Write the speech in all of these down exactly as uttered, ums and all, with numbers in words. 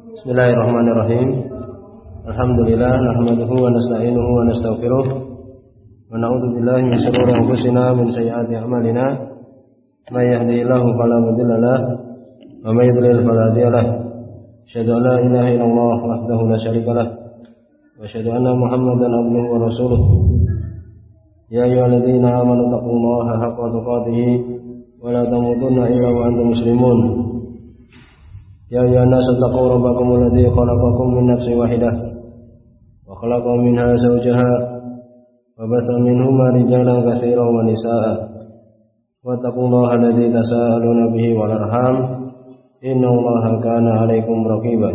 Bismillahirrahmanirrahim. Alhamdulillah nahmaduhu wa nasta'inuhu wa nastaghfiruh wa na'udzu billahi min shururi anfusina min sayyiati a'malina. May yahdihillahu fala mudilla lahu wa may yudlil fala hadiya lahu. Asyhadu an la ilaha illallah wahdahu la syarika lahu wa asyhadu anna Muhammadan abduhu wa rasuluh. Ya ayyuhalladzina amanu taqullaha haqqa tuqatih wa la tamutunna illa wa antum muslimun. Ya ayyuhan nasu taqu rabbakum alladzi khalaqakum min nafsin wahidah wa khalaqa minha zawjaha wa batha minhuma rijalan katsiran wa nisaa'a wa taqullaha alladzi tasaaluna bihi wal arham innallaha kana 'alaikum raqiba.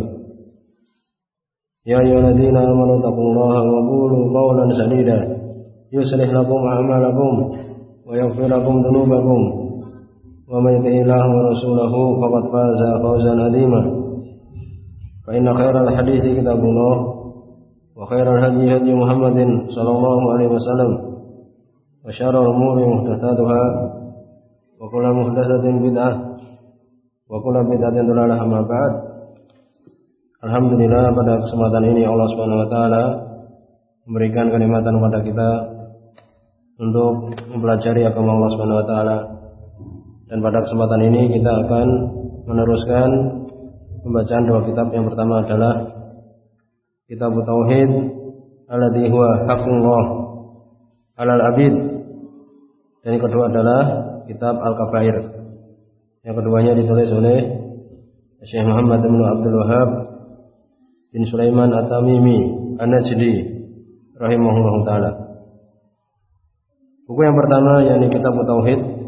Ya ayyuhalladzina amanu taqullaha wa qulu qawlan sadida yuslih lakum a'malakum wa yaghfir lakum dhunubakum. Wa may yuti'illahu wa rasulahu faqad faza fawzan 'azima. Fa inna khairal hadithi kitabullah wa khairal hadyi hadyi Muhammadin sallallahu alaihi wasallam wa syarrul umuri muhdatsatuha wa kullu muhdatsatin bid'ah wa kullu bid'atin dhalalah amma ba'd. Alhamdulillah, pada kesempatan ini Allah Subhanahu wa taala memberikan kenikmatan kepada kita untuk mempelajari agama Allah Subhanahu wa taala. Dan pada kesempatan ini kita akan meneruskan pembacaan dua kitab. Yang pertama adalah Kitab Tauhid alladzi huwa haqqullah 'alal 'abid, dan yang kedua adalah Kitab Al-Kabair. Yang keduanya ditulis oleh Syekh Muhammad bin Abdul Wahhab bin Sulaiman At-Tamimi An-Najdi rahimahullahu taala. Buku yang pertama yakni Kitab Tauhid.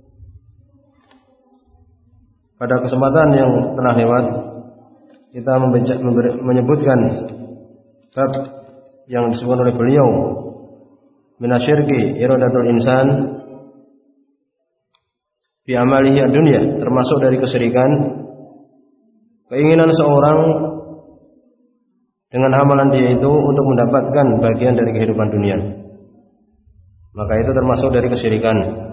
Pada kesempatan yang telah lewat kita membaca, menyebutkan bab yang disebutkan oleh beliau minasyirki iradatul insan bi amalihi ad-dunya, termasuk dari kesyirikan keinginan seorang dengan amalan dia itu untuk mendapatkan bagian dari kehidupan dunia. Maka itu termasuk dari kesyirikan.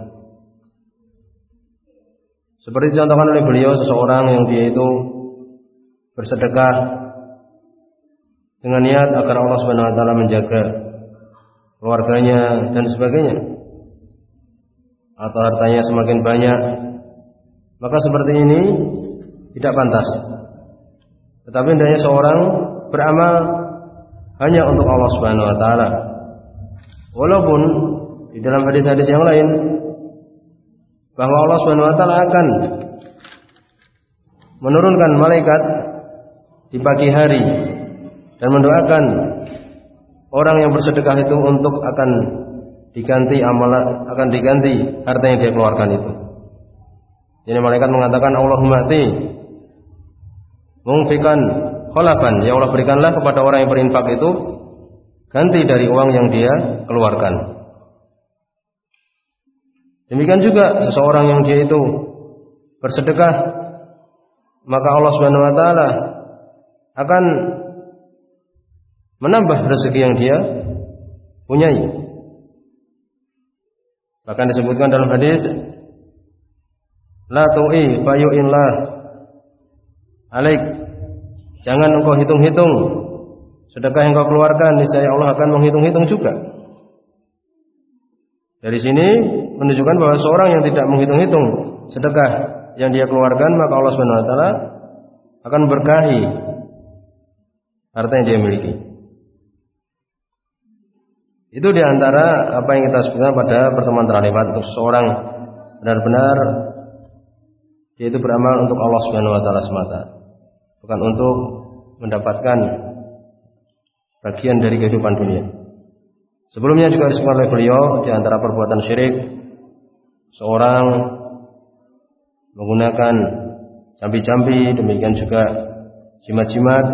Seperti dicontohkan oleh beliau, seseorang yang dia itu bersedekah dengan niat agar Allah Subhanahu wa taala menjaga keluarganya dan sebagainya, atau hartanya semakin banyak, maka seperti ini tidak pantas. Tetapi hendaknya seorang beramal hanya untuk Allah Subhanahu wa taala. Walaupun di dalam hadis-hadis yang lain bahwa Allah Subhanahu wa taala akan menurunkan malaikat di pagi hari dan mendoakan orang yang bersedekah itu untuk akan diganti amalan, akan diganti harta yang dia keluarkan itu. Jadi malaikat mengatakan, Allahumma ati munfiqan khalafan, ya Allah berikanlah kepada orang yang berinfak itu ganti dari uang yang dia keluarkan. Demikian juga seseorang yang dia itu bersedekah, maka Allah Subhanahu wa taala akan menambah rezeki yang dia punyai. Bahkan disebutkan dalam hadis, la tu'i fayu'illah alaik, jangan engkau hitung-hitung sedekah yang engkau keluarkan, niscaya Allah akan menghitung-hitung juga. Dari sini menunjukkan bahwa seorang yang tidak menghitung-hitung sedekah yang dia keluarkan, maka Allah Subhanahu wa taala akan berkahi harta yang dia miliki. Itu diantara apa yang kita sebutkan pada pertemuan terlewat, untuk seorang benar-benar dia itu beramal untuk Allah Subhanahu wa taala semata, bukan untuk mendapatkan bagian dari kehidupan dunia. Sebelumnya juga disebutkan oleh beliau di antara perbuatan syirik seorang menggunakan campi-campi, demikian juga jimat-jimat,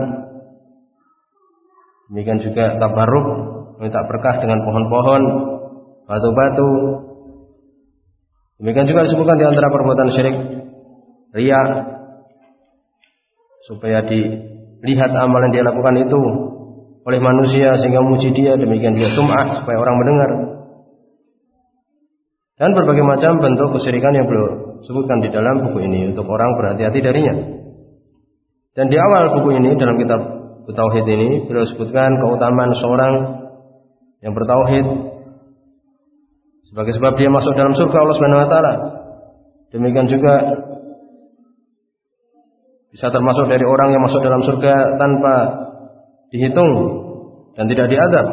demikian juga tabarruk, minta berkah dengan pohon-pohon, batu-batu. Demikian juga disebutkan di antara perbuatan syirik riya, supaya dilihat amalan dia lakukan itu oleh manusia sehingga memuji dia, demikian juga sum'ah, supaya orang mendengar, dan berbagai macam bentuk kesyirikan yang beliau sebutkan di dalam buku ini untuk orang berhati-hati darinya. Dan di awal buku ini, dalam kitab Tauhid ini, beliau sebutkan keutamaan seorang yang bertauhid sebagai sebab dia masuk dalam surga Allah Subhanahu wa taala. Demikian juga bisa termasuk dari orang yang masuk dalam surga tanpa dihitung dan tidak diadab.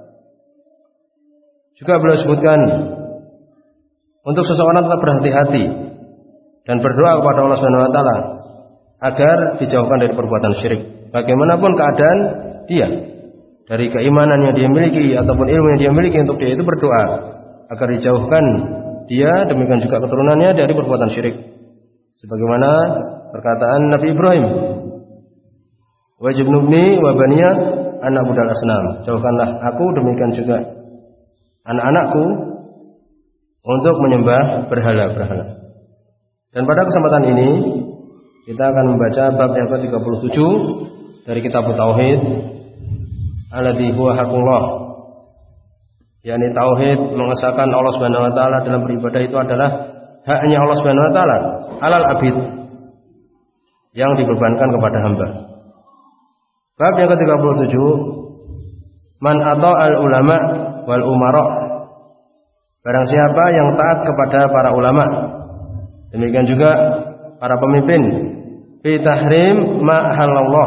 Juga beliau sebutkan untuk seseorang tetap berhati-hati dan berdoa kepada Allah Subhanahu wa taala agar dijauhkan dari perbuatan syirik. Bagaimanapun keadaan dia, dari keimanan yang dia miliki ataupun ilmu yang dia miliki, untuk dia itu berdoa agar dijauhkan dia, demikian juga keturunannya dari perbuatan syirik. Sebagaimana perkataan Nabi Ibrahim, wajibnubni wa baniya anak budal asnam, jauhkanlah aku demikian juga anak-anakku untuk menyembah berhala-berhala. Dan pada kesempatan ini kita akan membaca bab yang ke tiga puluh tujuh dari kitab Tauhid, alladzi huwa haqqullah, yakni tauhid mengesahkan Allah Subhanahu wa taala dalam beribadah itu adalah haknya Allah Subhanahu wa taala alal abid, yang dibebankan kepada hamba. Bab yang ke tiga puluh tujuh, man ata'al ulama wal umara, barang siapa yang taat kepada para ulama, demikian juga para pemimpin, fi tahrim ma halallah,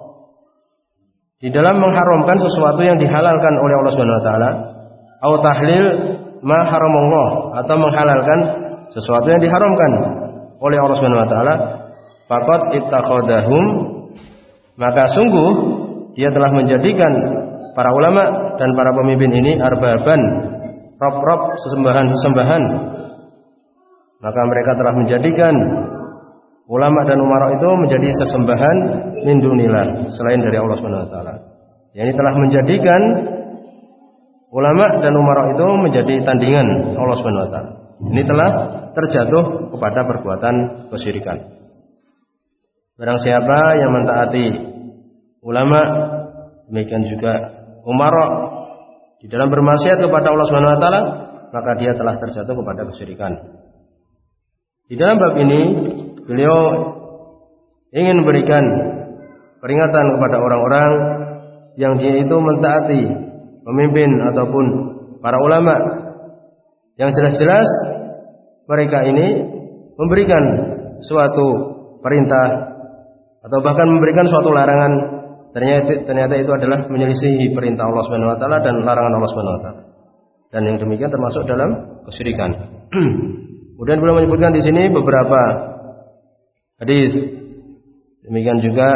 di dalam mengharamkan sesuatu yang dihalalkan oleh Allah Subhanahu wa taala, atau tahlil ma haramallah, atau menghalalkan sesuatu yang diharamkan oleh Allah Subhanahu wa taala, faqad ittakhadahum, maka sungguh dia telah menjadikan para ulama dan para pemimpin ini arbaban, rob-rob, sesembahan-sesembahan. Maka mereka telah menjadikan ulama dan umara itu menjadi sesembahan min dunillah, selain dari Allah Subhanahu wa taala. Yani telah menjadikan ulama dan umara itu menjadi tandingan Allah Subhanahu wa taala. Ini telah terjatuh kepada perbuatan kesyirikan. Barang siapa yang mentaati ulama, demikian juga umara, di dalam bermaksiat kepada Allah Subhanahu wa taala, maka dia telah terjatuh kepada kesyirikan. Di dalam bab ini beliau ingin memberikan peringatan kepada orang-orang yang dia itu mentaati pemimpin ataupun para ulama, yang jelas-jelas mereka ini memberikan suatu perintah atau bahkan memberikan suatu larangan, ternyata, ternyata itu adalah menyelisihi perintah Allah Subhanahu wa taala dan larangan Allah Subhanahu wa taala. Dan yang demikian termasuk dalam kesyirikan. Kemudian beliau menyebutkan di sini beberapa hadis, demikian juga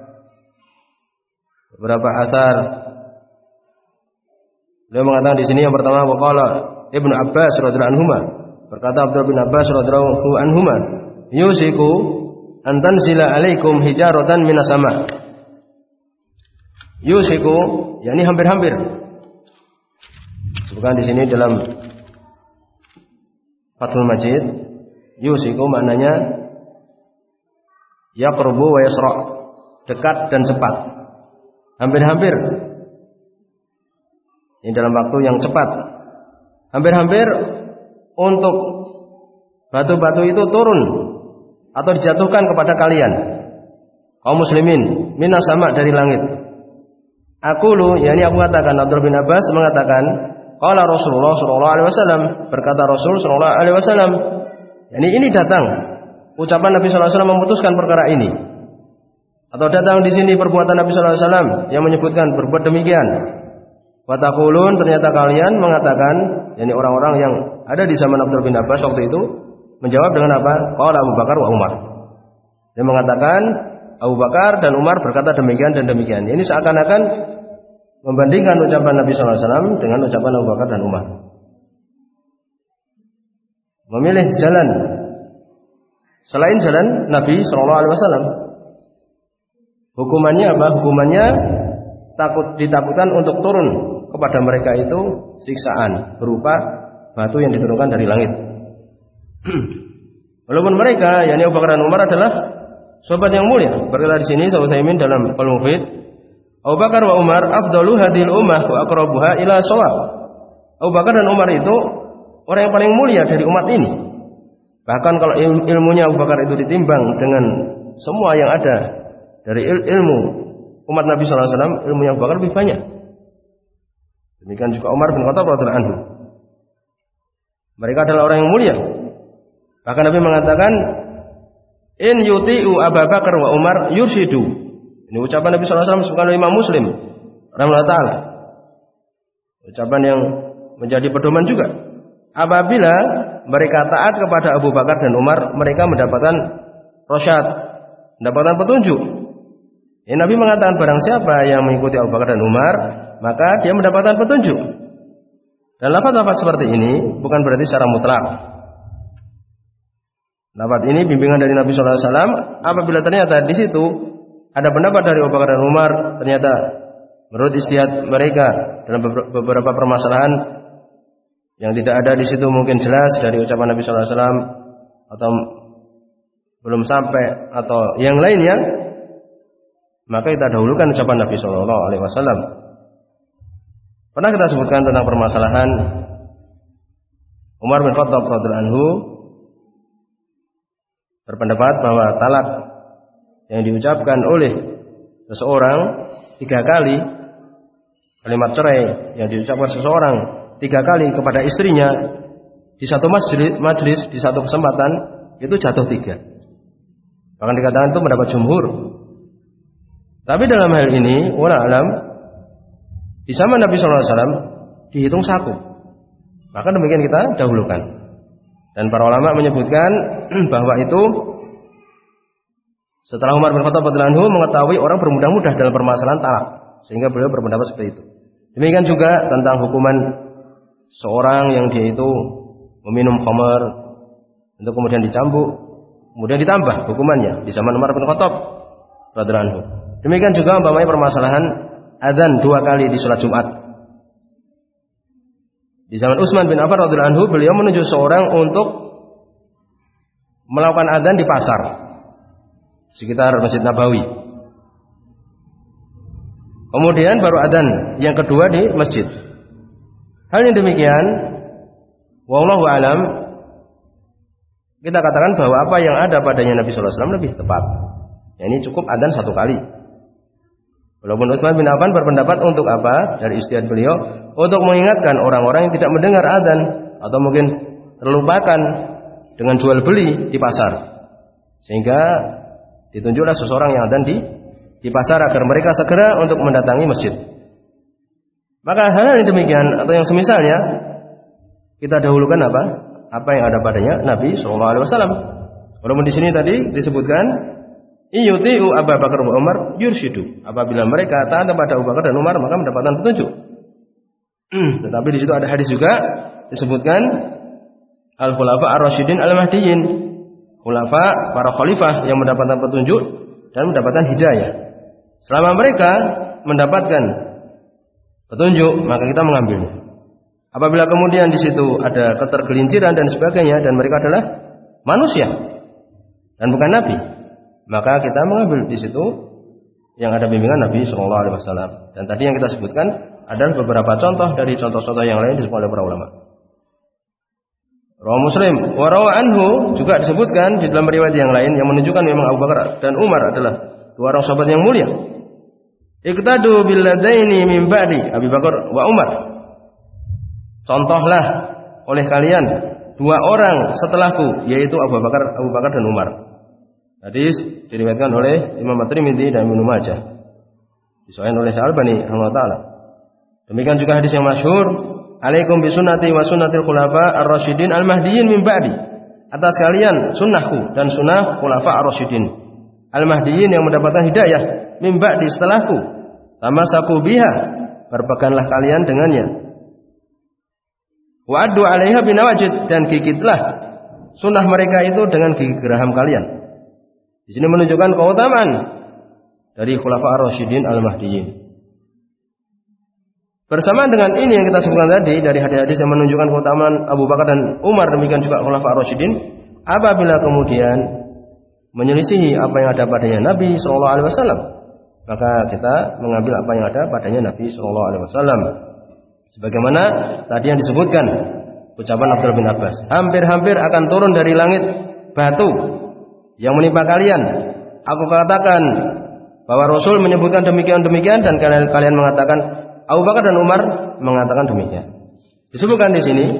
beberapa asar. Beliau mengatakan di sini yang pertama, waqala Ibnu Abbas radhiyallahu anhuma, berkata Abdullah bin Abbas radhiyallahu anhuma, yusiku an tanzila alaikum hijaratan minas sama. Yusiku, yakni hampir-hampir. Sebutkan di sini dalam Fathul Majid, yusiku maknanya yaqrubu wa yasra, dekat dan cepat. Hampir-hampir, ini dalam waktu yang cepat. Hampir-hampir untuk batu-batu itu turun atau dijatuhkan kepada kalian kaum muslimin minas sama, dari langit. Aku lu, yakni aku katakan, Abdul bin Abbas mengatakan, qala Rasulullah sallallahu alaihi wasallam, berkata Rasul sallallahu alaihi wasallam, yakni ini datang ucapan Nabi sallallahu alaihi wasallam memutuskan perkara ini, atau datang di sini perbuatan Nabi sallallahu alaihi wasallam yang menyebutkan berbuat demikian. Wa taqulun, ternyata kalian mengatakan, yakni orang-orang yang ada di zaman Abdul bin Abbas waktu itu menjawab dengan apa? Qala Abu Bakar wa Umar. Dia mengatakan Abu Bakar dan Umar berkata demikian dan demikian. Ini seakan-akan membandingkan ucapan Nabi sallallahu alaihi wasallam dengan ucapan Abu Bakar dan Umar. Memilih jalan selain jalan Nabi sallallahu alaihi wasallam. Hukumannya apa? Hukumannya takut, ditakutkan untuk turun kepada mereka itu siksaan berupa batu yang diturunkan dari langit. Walaupun mereka, yakni Abu Bakar dan Umar adalah sahabat yang mulia. Berkata di sini Syaikh Utsaimin dalam Al-Mufid, Abu Bakar wa Umar afdalu hadhil ummah wa aqrabuha ila shawab. Abu Bakar dan Umar itu orang yang paling mulia dari umat ini. Bahkan kalau ilmunya Abu Bakar itu ditimbang dengan semua yang ada dari il- ilmu umat Nabi sallallahu alaihi wasallam, ilmu yang Abu Bakar lebih banyak. Demikian juga Umar bin Khattab radhiyallahu anhu. Mereka adalah orang yang mulia. Bahkan Nabi mengatakan, in yuti'u Abu Bakar wa Umar yurshidu. Ini ucapan Nabi sallallahu alaihi wasallam disebutkan oleh Imam Muslim rahimahullah taala. Ucapan yang menjadi pedoman juga. Apabila mereka taat kepada Abu Bakar dan Umar, mereka mendapatkan rasyad, mendapatkan petunjuk. Ya, Nabi mengatakan barang siapa yang mengikuti Abu Bakar dan Umar, maka dia mendapatkan petunjuk. Dan lafaz-lafaz seperti ini bukan berarti secara mutlak. Lafaz ini bimbingan dari Nabi sallallahu alaihi wasallam. Apabila ternyata di situ ada pendapat dari Abu Bakar dan Umar, ternyata menurut ijtihad mereka dalam beberapa permasalahan yang tidak ada di situ mungkin jelas dari ucapan Nabi sallallahu alaihi wasallam atau belum sampai atau yang lainnya, maka kita dahulukan ucapan Nabi sallallahu alaihi wasallam. Pernah kita sebutkan tentang permasalahan Umar bin Khattab radhiyallahu anhu berpendapat bahwa talak yang diucapkan oleh seseorang tiga kali, kalimat cerai yang diucapkan seseorang tiga kali kepada istrinya di satu majlis, majlis di satu kesempatan, itu jatuh tiga. Bahkan dikatakan itu mendapat jumhur. Tapi dalam hal ini, wallahu alam, di zaman Nabi sallallahu alaihi wasallam dihitung satu. Maka demikian kita dahulukan. Dan para ulama menyebutkan bahwa itu setelah Umar bin Khattab radhiyallahu anhu mengetahui orang bermudah-mudah dalam permasalahan talak, sehingga beliau berpendapat seperti itu. Demikian juga tentang hukuman seorang yang dia itu meminum khamar untuk kemudian dicambuk, kemudian ditambah hukumannya di zaman Umar bin Khattab radhiyallahu anhu. Demikian juga umpamanya permasalahan adzan dua kali di salat Jumat. Di zaman Utsman bin Affan radhiyallahu anhu, beliau menunjuk seorang untuk melakukan adzan di pasar sekitar Masjid Nabawi. Kemudian baru adzan yang kedua di masjid. Hal yang demikian, wallahu alam, kita katakan bahwa apa yang ada padanya Nabi sallallahu alaihi wasallam lebih tepat. Ya, ini cukup adzan satu kali. Walaupun Utsman bin Affan berpendapat untuk apa? Dari ijtihad beliau, untuk mengingatkan orang-orang yang tidak mendengar adzan atau mungkin terlupakan dengan jual beli di pasar, sehingga ditunjuklah seseorang yang adzan di di pasar agar mereka segera untuk mendatangi masjid. Maka hal yang demikian atau yang semisalnya kita dahulukan apa? Apa yang ada padanya Nabi sallallahu alaihi wasallam. Walaupun di sini tadi disebutkan iyuti'u Abu Bakar wa Umar yurshidu. Apabila mereka taat kepada Abu Bakar dan Umar, maka mendapatkan petunjuk. Tetapi di situ ada hadis juga disebutkan al-khulafa ar-rasyidin al-mahdiyyin. Khulafa, para khalifah yang mendapatkan petunjuk dan mendapatkan hidayah. Selama mereka mendapatkan petunjuk, maka kita mengambilnya. Apabila kemudian di situ ada ketergelinciran dan sebagainya dan mereka adalah manusia dan bukan nabi, maka kita mengambil di situ yang ada bimbingan Nabi sallallahu alaihi wasallam. Dan tadi yang kita sebutkan adalah beberapa contoh dari contoh-contoh yang lain disebutkan oleh para ulama. Rawi Muslim wa rawa anhu juga disebutkan di dalam riwayat yang lain yang menunjukkan memang Abu Bakar dan Umar adalah dua orang sahabat yang mulia. Iqtadu bil ladaini min ba'di Abu Bakar wa Umar. Contohlah oleh kalian dua orang setelahku, yaitu Abu Bakar, Abu Bakar dan Umar. Hadis diriwayatkan oleh Imam At-Tirmidzi dan Ibnu Majah. Disahihkan oleh Al-Albani rahimahullah taala. Demikian juga hadis yang masyhur, alaikum bisunnati wa sunnatil khulafa ar-rasyidin al-mahdiyyin min ba'di. Atas kalian sunnahku dan sunnah khulafa ar-rasyidin al-mahdiyyin yang mendapatkan hidayah min ba'di setelahku. Tamasaku biha, berpeganglah kalian dengannya. Wa addu 'alaiha binawajid, dan gigitlah sunnah mereka itu dengan gigi geraham kalian. Di sini menunjukkan keutamaan dari khulafa ar-rasyidin al-mahdiyyin. Bersamaan dengan ini yang kita sebutkan tadi dari hadis-hadis yang menunjukkan keutamaan Abu Bakar dan Umar, demikian juga khulafa ar-rasyidin, apabila kemudian menyelisihi apa yang ada padanya Nabi sallallahu alaihi wasallam, maka kita mengambil apa yang ada padanya Nabi sallallahu alaihi wasallam. Sebagaimana tadi yang disebutkan ucapan Abdullah bin Abbas, hampir-hampir akan turun dari langit batu yang menimpa kalian. Aku katakan bahwa Rasul menyebutkan demikian-demikian dan kalian, kalian mengatakan Abu Bakar dan Umar mengatakan demikian. Disebutkan di sini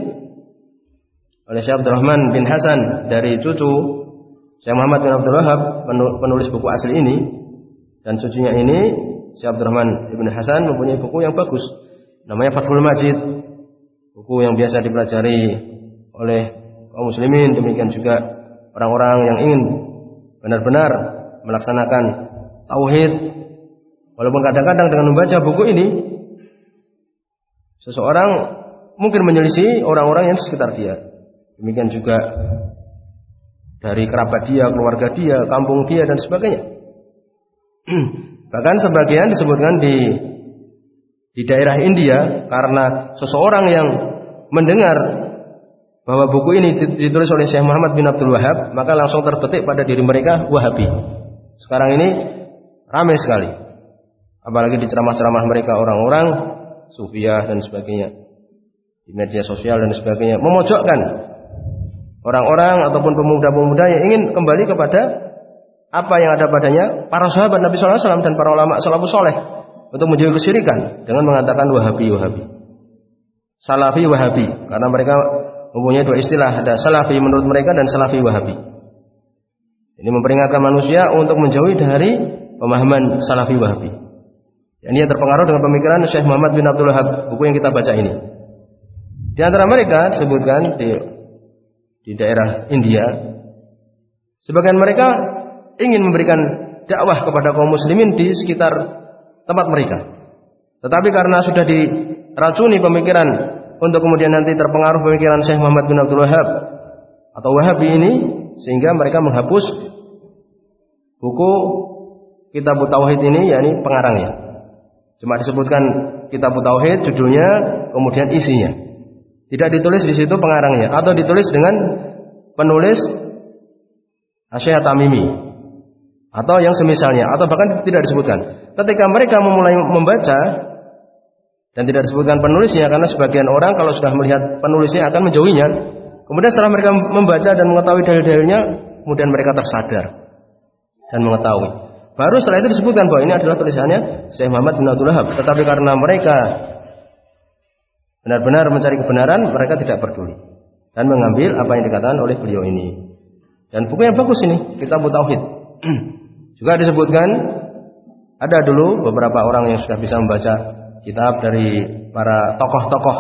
oleh Syekh Abdurrahman bin Hasan dari cucu Syekh Muhammad bin Abdul Wahab, penulis buku asli ini, dan cucunya ini Syekh Abdurrahman bin Hasan mempunyai buku yang bagus namanya Fathul Majid, buku yang biasa dipelajari oleh kaum muslimin, demikian juga orang-orang yang ingin benar-benar melaksanakan tauhid. Walaupun kadang-kadang dengan membaca buku ini seseorang mungkin menyelisih orang-orang yang di sekitar dia. Demikian juga dari kerabat dia, keluarga dia, kampung dia dan sebagainya. Bahkan sebagian disebutkan di di daerah India, karena seseorang yang mendengar bahwa buku ini ditulis oleh Syekh Muhammad bin Abdul Wahab, maka langsung terbetik pada diri mereka Wahabi. Sekarang ini ramai sekali, apalagi di ceramah-ceramah mereka orang-orang Sufiyah dan sebagainya, di media sosial dan sebagainya, memojokkan orang-orang ataupun pemuda-pemuda yang ingin kembali kepada apa yang ada padanya para sahabat Nabi Sallallahu Alaihi Wasallam dan para ulama salafus soleh, untuk menjauhi kesyirikan dengan mengatakan Wahabi, Wahabi, Salafi, Wahabi, karena mereka mempunyai dua istilah, ada Salafi menurut mereka dan Salafi Wahabi. Ini memperingatkan manusia untuk menjauhi dari pemahaman Salafi Wahabi. Dan dia terpengaruh dengan pemikiran Syekh Muhammad bin Abdul Wahab, buku yang kita baca ini. Di antara mereka disebutkan di, di daerah India, sebagian mereka ingin memberikan dakwah kepada kaum muslimin di sekitar tempat mereka. Tetapi karena sudah diracuni pemikiran untuk kemudian nanti terpengaruh pemikiran Syekh Muhammad bin Abdul Wahab atau Wahabi ini, sehingga mereka menghapus buku Kitab Tauhid ini, yakni pengarangnya. Cuma disebutkan Kitab Tauhid judulnya, kemudian isinya. Tidak ditulis di situ pengarangnya, atau ditulis dengan penulis Syekh Tamimi atau yang semisalnya, atau bahkan tidak disebutkan. Ketika mereka memulai membaca dan tidak disebutkan penulisnya, karena sebagian orang kalau sudah melihat penulisnya akan menjauhinya. Kemudian setelah mereka membaca dan mengetahui dalil-dalilnya, kemudian mereka tersadar dan mengetahui. Baru setelah itu disebutkan bahwa ini adalah tulisannya Syekh Muhammad bin Abdul Wahab. Tetapi karena mereka benar-benar mencari kebenaran, mereka tidak peduli dan mengambil apa yang dikatakan oleh beliau ini. Dan buku yang bagus ini, Kitab Tauhid. Juga disebutkan ada dulu beberapa orang yang sudah bisa membaca kitab dari para tokoh-tokoh,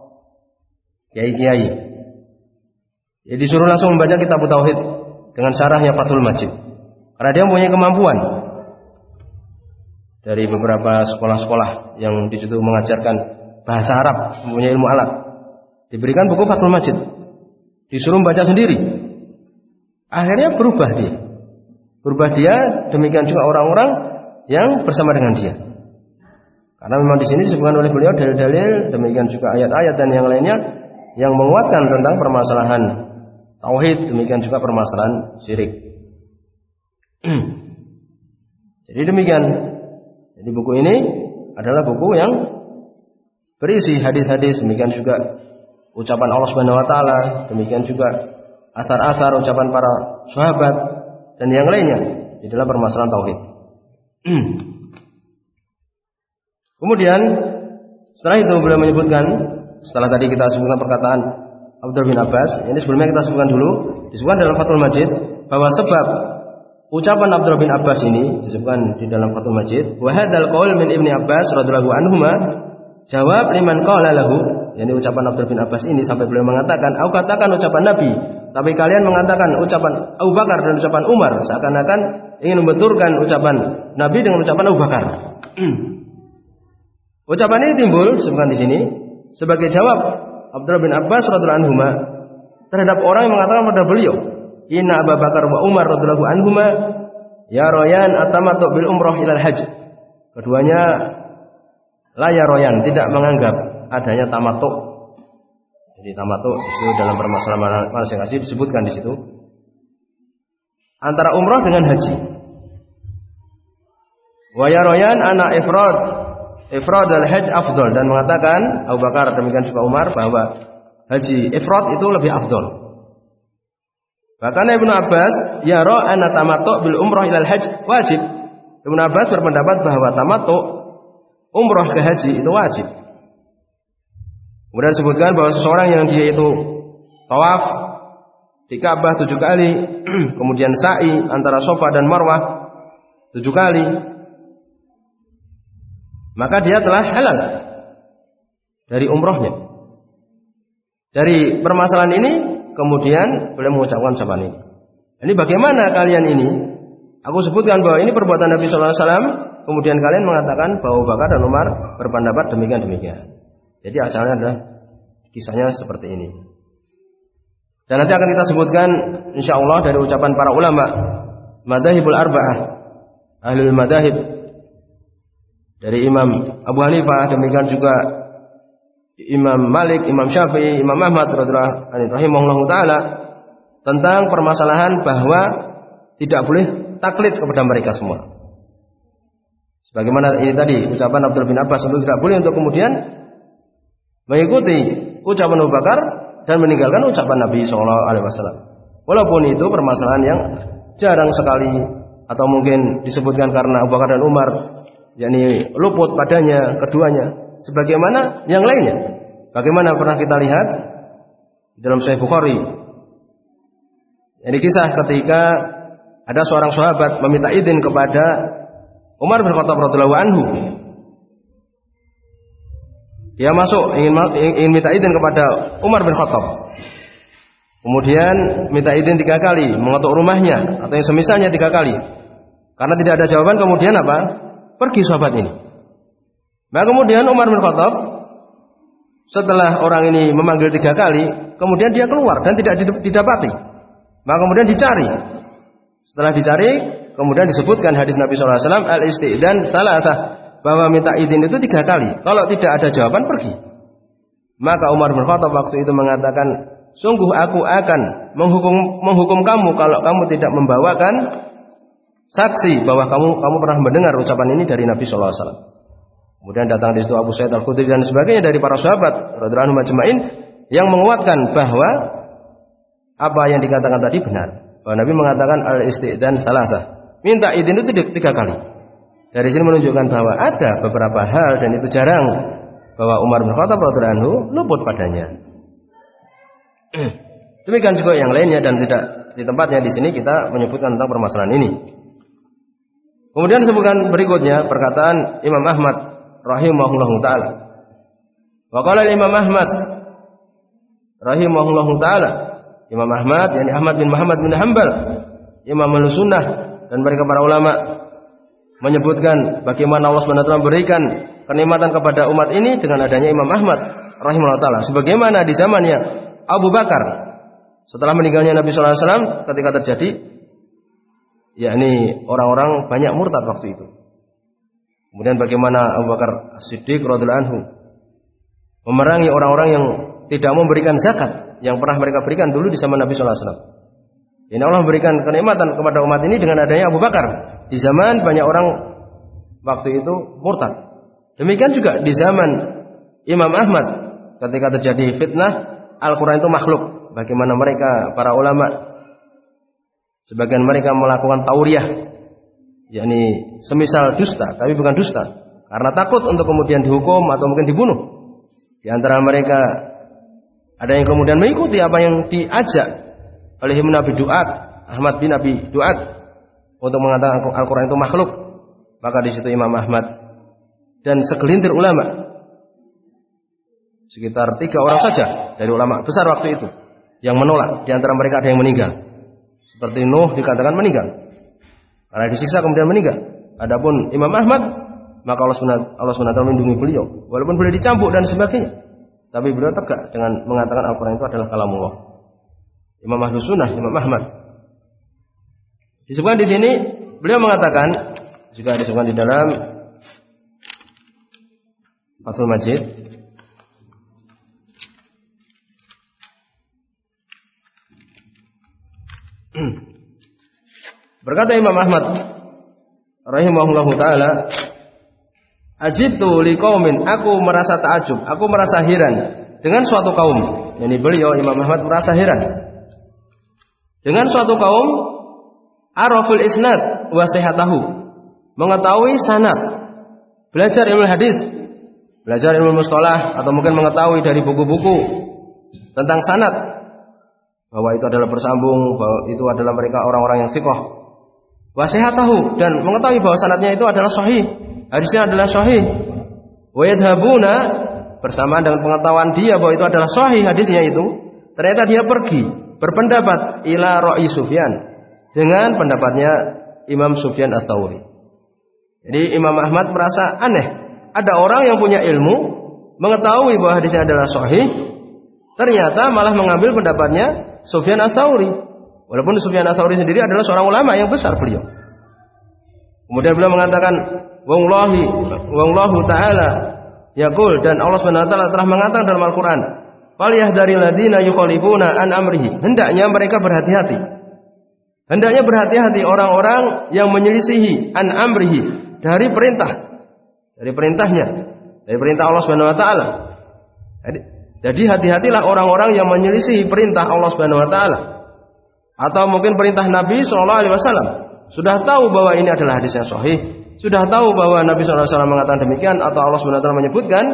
kiai-kiai. Ya, disuruh langsung membaca Kitab Tauhid dengan syarahnya Fathul Majid, karena dia mempunyai kemampuan. Dari beberapa sekolah-sekolah yang di situ mengajarkan bahasa Arab, mempunyai ilmu alat, diberikan buku Fathul Majid, disuruh membaca sendiri. Akhirnya berubah dia. Berubah dia, demikian juga orang-orang yang bersama dengan dia. Karena memang di sini disebutkan oleh beliau dalil-dalil, demikian juga ayat-ayat dan yang lainnya yang menguatkan tentang permasalahan tauhid, demikian juga permasalahan syirik. Jadi demikian. Jadi buku ini adalah buku yang berisi hadis-hadis, demikian juga ucapan Allah Subhanahu wa taala, demikian juga asar-asar ucapan para sahabat dan yang lainnya di dalam permasalahan tauhid. Kemudian setelah itu beliau menyebutkan, setelah tadi kita sebutkan perkataan Abdullah bin Abbas, ini sebelumnya kita sebutkan dulu, disebutkan dalam Fathul Majid bahwa sebab ucapan Abdullah bin Abbas ini disebutkan di dalam Fathul Majid, wa hadzal qaul min Ibnu Abbas radhiyallahu anhuma, jawab liman qala lahu, yakni ucapan Abdullah bin Abbas ini sampai beliau mengatakan, aku katakan ucapan Nabi, tapi kalian mengatakan ucapan Abu Bakar dan ucapan Umar, seakan-akan ingin membenturkan ucapan Nabi dengan ucapan Abu Bakar. Ucapan ini timbul disebutkan di sini sebagai jawab Abdullah bin Abbas radhiyallahu anhuma terhadap orang yang mengatakan pada beliau, inna Abu Bakar wa Umar radhiyallahu anhuma ya royan atamattu bil umrah ilal hajj. Keduanya la ya royan, tidak menganggap adanya tamattu. Jadi tamattu itu dalam permasalahan manasik haji disebutkan di situ antara umrah dengan haji. Wa ya royan ana ifrad ifrad al hajj afdal, dan mengatakan Abu Bakar demikian juga Umar bahwa haji ifrad itu lebih afdal. Bahkan Ibnu Abbas yara anna tamattu bil umrah ilal hajj wajib. Ibnu Abbas berpendapat bahwa tamattu umroh ke haji itu wajib. Kemudian disebutkan bahwa seseorang yang dia itu tawaf di Ka'bah tujuh kali, kemudian sa'i antara Safa dan Marwah tujuh kali, maka dia telah halal dari umrohnya. Dari permasalahan ini kemudian beliau mengucapkan ucapan ini. Ini bagaimana kalian ini? Aku sebutkan bahwa ini perbuatan Nabi Sallallahu Alaihi Wasallam. Kemudian kalian mengatakan bahwa Abu Bakar dan Umar berpendapat demikian demikian. Jadi asalnya adalah kisahnya seperti ini. Dan nanti akan kita sebutkan insya Allah dari ucapan para ulama Madzhabul Arba'ah, Ahlul Madzhab, dari Imam Abu Hanifah, demikian juga Imam Malik, Imam Syafi'i, Imam Ahmad radhiyallahu taala, tentang permasalahan bahwa tidak boleh taklid kepada mereka semua. Sebagaimana ini tadi ucapan Abdul bin Abbas, itu tidak boleh untuk kemudian mengikuti ucapan Abu Bakar dan meninggalkan ucapan Nabi Shallallahu Alaihi Wasallam. Walaupun itu permasalahan yang jarang sekali atau mungkin disebutkan karena Abu Bakar dan Umar yakni luput padanya keduanya, sebagaimana yang lainnya. Bagaimana pernah kita lihat dalam Sahih Bukhari, ini kisah ketika ada seorang sahabat meminta izin kepada Umar bin Khattab radhiyallahu anhu. Dia masuk ingin, ingin minta izin kepada Umar bin Khattab. Kemudian minta izin tiga kali, mengetuk rumahnya atau yang semisalnya tiga kali. Karena tidak ada jawaban, kemudian apa? Pergi sahabat ini. Nah kemudian Umar bin Khattab setelah orang ini memanggil tiga kali, kemudian dia keluar dan tidak didapati. Maka kemudian dicari. Setelah dicari, kemudian disebutkan hadis Nabi Sallallahu Alaihi Wasallam al-isti'dzan salasah, bahwa minta izin itu tiga kali. Kalau tidak ada jawaban, pergi. Maka Umar bin Khattab waktu itu mengatakan, sungguh aku akan menghukum menghukum kamu kalau kamu tidak membawakan saksi bahwa kamu kamu pernah mendengar ucapan ini dari Nabi Sallallahu Alaihi Wasallam. Kemudian datang di situ Abu Sa'id Al-Khudri dan sebagainya dari para sahabat radhiyallahu anhum ajma'in yang menguatkan bahwa apa yang dikatakan tadi benar. Bahwa Nabi mengatakan al-isti'dzan salasah, minta izin itu tiga kali. Dari sini menunjukkan bahwa ada beberapa hal dan itu jarang bahwa Umar bin Khattab radhiyallahu anhu luput padanya. Demikian juga yang lainnya dan tidak di tempatnya di sini kita menyebutkan tentang permasalahan ini. Kemudian disebutkan berikutnya perkataan Imam Ahmad rahimahullahu taala. Wa qala Imam Ahmad rahimahullahu taala, Imam Ahmad, yakni Ahmad bin Muhammad bin Hanbal, Imam Ahlussunnah dan mereka para ulama menyebutkan bagaimana Allah Subhanahu wa taala memberikan kenikmatan kepada umat ini dengan adanya Imam Ahmad rahimahullahu taala. Sebagaimana di zamannya Abu Bakar setelah meninggalnya Nabi sallallahu alaihi wasallam ketika terjadi yakni orang-orang banyak murtad waktu itu. Kemudian bagaimana Abu Bakar As-Siddiq radhiyallahu anhu memerangi orang-orang yang tidak memberikan zakat yang pernah mereka berikan dulu di zaman Nabi sallallahu alaihi wasallam. Ini Allah memberikan kenikmatan kepada umat ini dengan adanya Abu Bakar. Di zaman banyak orang waktu itu murtad. Demikian juga di zaman Imam Ahmad ketika terjadi fitnah Al-Quran itu makhluk. Bagaimana mereka para ulama sebagian mereka melakukan tauriyah, yakni semisal dusta, tapi bukan dusta, karena takut untuk kemudian dihukum atau mungkin dibunuh. Di antara mereka ada yang kemudian mengikuti apa yang diajak oleh Ibnu Abi Duat, Ahmad bin Abi Duat, untuk mengatakan Al-Quran itu makhluk. Maka di situ Imam Ahmad dan segelintir ulama, sekitar tiga orang saja dari ulama besar waktu itu yang menolak. Di antara mereka ada yang meninggal. Seperti Nuh dikatakan meninggal karena disiksa kemudian meninggal. Adapun Imam Ahmad, maka Allah Subhanahu wa taala melindungi beliau walaupun beliau dicambuk dan sebagainya. Tapi beliau tegak dengan mengatakan Al-Quran itu adalah kalamullah. Imam Ahlussunnah, Imam Ahmad. Disebutkan di sini, beliau mengatakan, juga disebutkan di dalam Fathul Majid, berkata Imam Ahmad rahimahullahu taala, ajibtu liqaumin, aku merasa takjub, aku merasa heran dengan suatu kaum. Yani beliau Imam Ahmad merasa heran dengan suatu kaum araful isnad wa sihhatahu, mengetahui sanad, belajar ilmu hadis, belajar ilmu mustalah, atau mungkin mengetahui dari buku-buku tentang sanad, bahwa itu adalah bersambung, bahwa itu adalah mereka orang-orang yang thiqah. Wa sihhatahu, dan mengetahui bahwa sanadnya itu adalah sahih, hadisnya adalah sahih. Wa yadhhabuna, bersamaan dengan pengetahuan dia bahwa itu adalah sahih hadisnya itu, ternyata dia pergi berpendapat ila ra'i Sufyan, dengan pendapatnya Imam Sufyan Ats-Tsauri. Jadi Imam Ahmad merasa aneh, ada orang yang punya ilmu, mengetahui bahwa hadisnya adalah sahih, ternyata malah mengambil pendapatnya Sufyan Ats-Tsauri. Walaupun Sufyan Ats-Tsauri sendiri adalah seorang ulama yang besar beliau. Kemudian beliau mengatakan, wallahi wallahu taala yaqul, dan Allah Subhanahu wa taala telah mengatakan dalam Al-Qur'an, falyahdharil ladzina yukhalifuna an amrihi, hendaknya mereka berhati-hati. Hendaknya berhati-hati orang-orang yang menyelisihi an amrihi, dari perintah, dari perintahnya, dari perintah Allah Subhanahu wa taala. Jadi, jadi hati-hatilah orang-orang yang menyelisihi perintah Allah Subhanahu wa taala, atau mungkin perintah Nabi sallallahu alaihi wasallam. Sudah tahu bahwa ini adalah hadis yang sahih, sudah tahu bahwa Nabi sallallahu alaihi wasallam mengatakan demikian, atau Allah Subhanahu wa taala menyebutkan,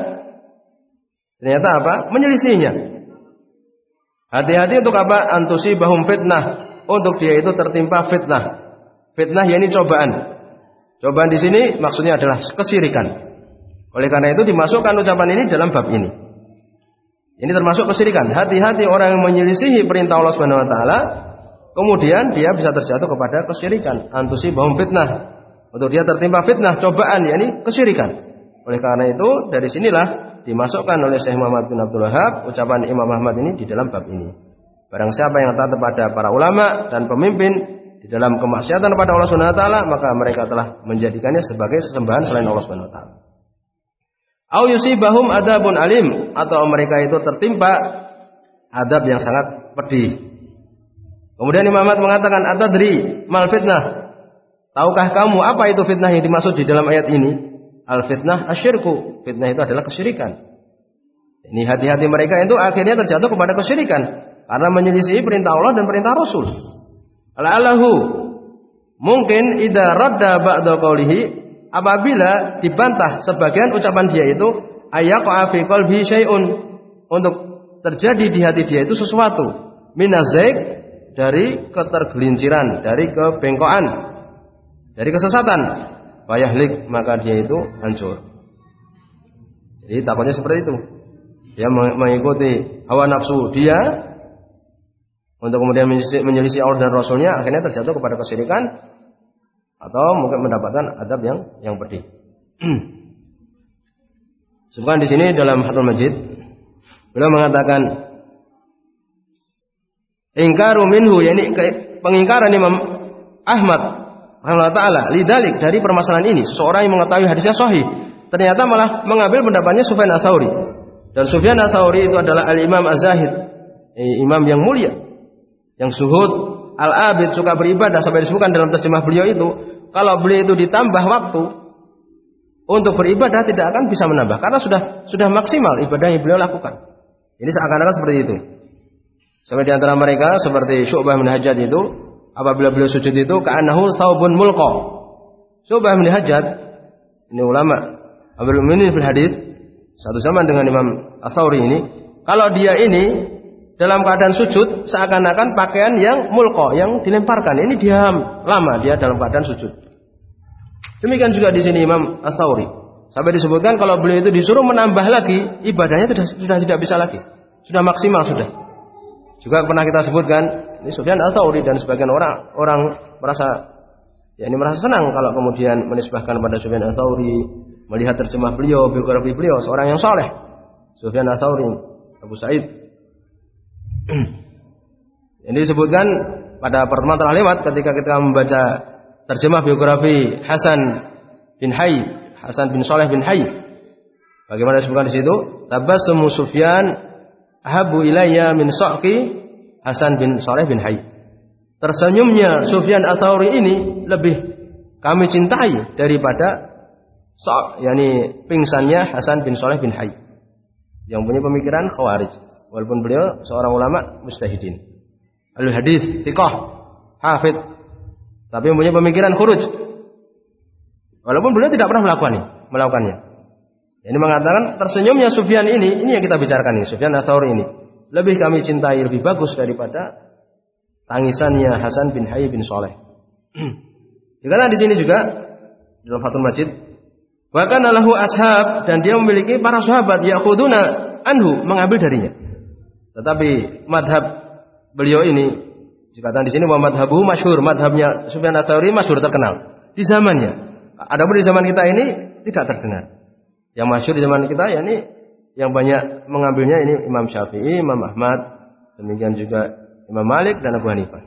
ternyata apa? Menyelisihinya. Hati-hati untuk apa? Antusibahum fitnah, untuk dia itu tertimpa fitnah. Fitnah yakni cobaan. Cobaan di sini maksudnya adalah kesyirikan. Oleh karena itu dimasukkan ucapan ini dalam bab ini. Ini termasuk kesyirikan. Hati-hati orang yang menyelisihi perintah Allah Subhanahu wa taala, kemudian dia bisa terjatuh kepada kesyirikan. Antusibahum fitnah, untuk dia tertimpa fitnah, cobaan, yakni kesyirikan. Oleh karena itu dari sinilah dimasukkan oleh Syekh Muhammad bin Abdul Wahhab ucapan Imam Ahmad ini di dalam bab ini. Barang siapa yang taat kepada para ulama dan pemimpin di dalam kemaksiatan kepada Allah Subhanahu wa taala, maka mereka telah menjadikannya sebagai sesembahan selain Allah Subhanahu wa taala. Au yusibahum adabun alim, atau mereka itu tertimpa adab yang sangat pedih. Kemudian Imam Ahmad mengatakan, atadri mal fitnah, tahukah kamu apa itu fitnah yang dimaksud di dalam ayat ini? Al fitnah asyirku, fitnah itu adalah kesyirikan. Ini hati-hati mereka itu akhirnya terjatuh kepada kesyirikan karena menyelisihi perintah Allah dan perintah Rasul. Allahu, mungkin idza radda ba'da qaulihi, apabila dibantah sebagian ucapan dia itu, ayaqa fi qalbi syai'un, untuk terjadi di hati dia itu sesuatu, minazaik, dari ketergelinciran, dari kebengkokan, dari kesesatan, fayahlik, maka dia itu hancur. Jadi takutnya seperti itu. Dia mengikuti hawa nafsu dia untuk kemudian menyelisih Allah dan Rasulnya, akhirnya terjatuh kepada kesyirikan atau mungkin mendapatkan adab yang yang pedih. Sebutkan di sini dalam Fathul Majid, beliau mengatakan ingkaru minhu, yakni pengingkaran Imam Ahmad rahimahullah taala lidalik, dari permasalahan ini. Seseorang yang mengetahui hadisnya sahih ternyata malah mengambil pendapatnya Sufyan Ats-Tsauri, dan Sufyan Ats-Tsauri itu adalah al-Imam Az-Zahid, imam yang mulia, yang zuhud, al-abid, suka beribadah, sampai disebutkan dalam terjemah beliau itu, kalau beliau itu ditambah waktu untuk beribadah tidak akan bisa menambah, karena sudah sudah maksimal ibadah yang beliau lakukan. Ini seakan-akan seperti itu. Sampai di antara mereka seperti Syu'bah bin Hajjaj itu, apabila beliau sujud itu ka'annahu thawbun mulqa. Syu'bah bin Hajjaj ini ulama Amirul Mukminin fil hadis, satu zaman dengan Imam Ats-Tsauri ini, kalau dia ini dalam keadaan sujud seakan-akan pakaian yang mulqa, yang dilemparkan. Ini diam lama dia dalam keadaan sujud. Demikian juga di sini Imam Ats-Tsauri. Sampai disebutkan kalau beliau itu disuruh menambah lagi, ibadahnya sudah, sudah tidak bisa lagi. Sudah maksimal sudah. Juga pernah kita sebutkan, ini Sufyan Ats-Tsauri dan sebagian orang orang merasa ya ini merasa senang kalau kemudian menisbahkan pada Sufyan Ats-Tsauri, melihat terjemah beliau, biografi beliau, seorang yang soleh. Sufyan Ats-Tsauri, Abu Sa'id. Ini disebutkan pada pertemuan telah lewat ketika kita membaca terjemah biografi Hasan bin Hayy, Hasan bin Saleh bin Hayy. Bagaimana disebutkan di situ? Tabassumu Sufyan ahabbu ilayya min sa'qi Hasan bin Saleh bin Hayy. Tersenyumnya Sufyan Ats-Tsauri ini lebih kami cintai daripada sa', yakni pingsannya Hasan bin Saleh bin Hayy yang punya pemikiran Khawarij. Walaupun beliau seorang ulama mujtahidin, ahli hadis, thiqah, hafidh, tapi mempunyai pemikiran khuruj. Walaupun beliau tidak pernah melakukannya, melakukannya. Ini mengatakan tersenyumnya Sufyan ini, ini yang kita bicarakan ini, Sufyan Ats-Tsauri ini. Lebih kami cintai, lebih bagus daripada tangisannya Hasan bin Hayy bin Shalih. Karena di sini juga dalam Fathul Majid, bahkan lahu ashab, dan dia memiliki para sahabat ya'khuduna anhu, mengambil darinya. Tetapi madhab beliau ini dikatakan di sini bahwa madhabu masyhur, madhabnya Sufyan Ats-Tsauri masyhur, terkenal di zamannya. Adapun di zaman kita ini tidak terdengar. Yang masyhur di zaman kita ya ini yang banyak mengambilnya ini Imam Syafi'i, Imam Ahmad, demikian juga Imam Malik dan Abu Hanifah.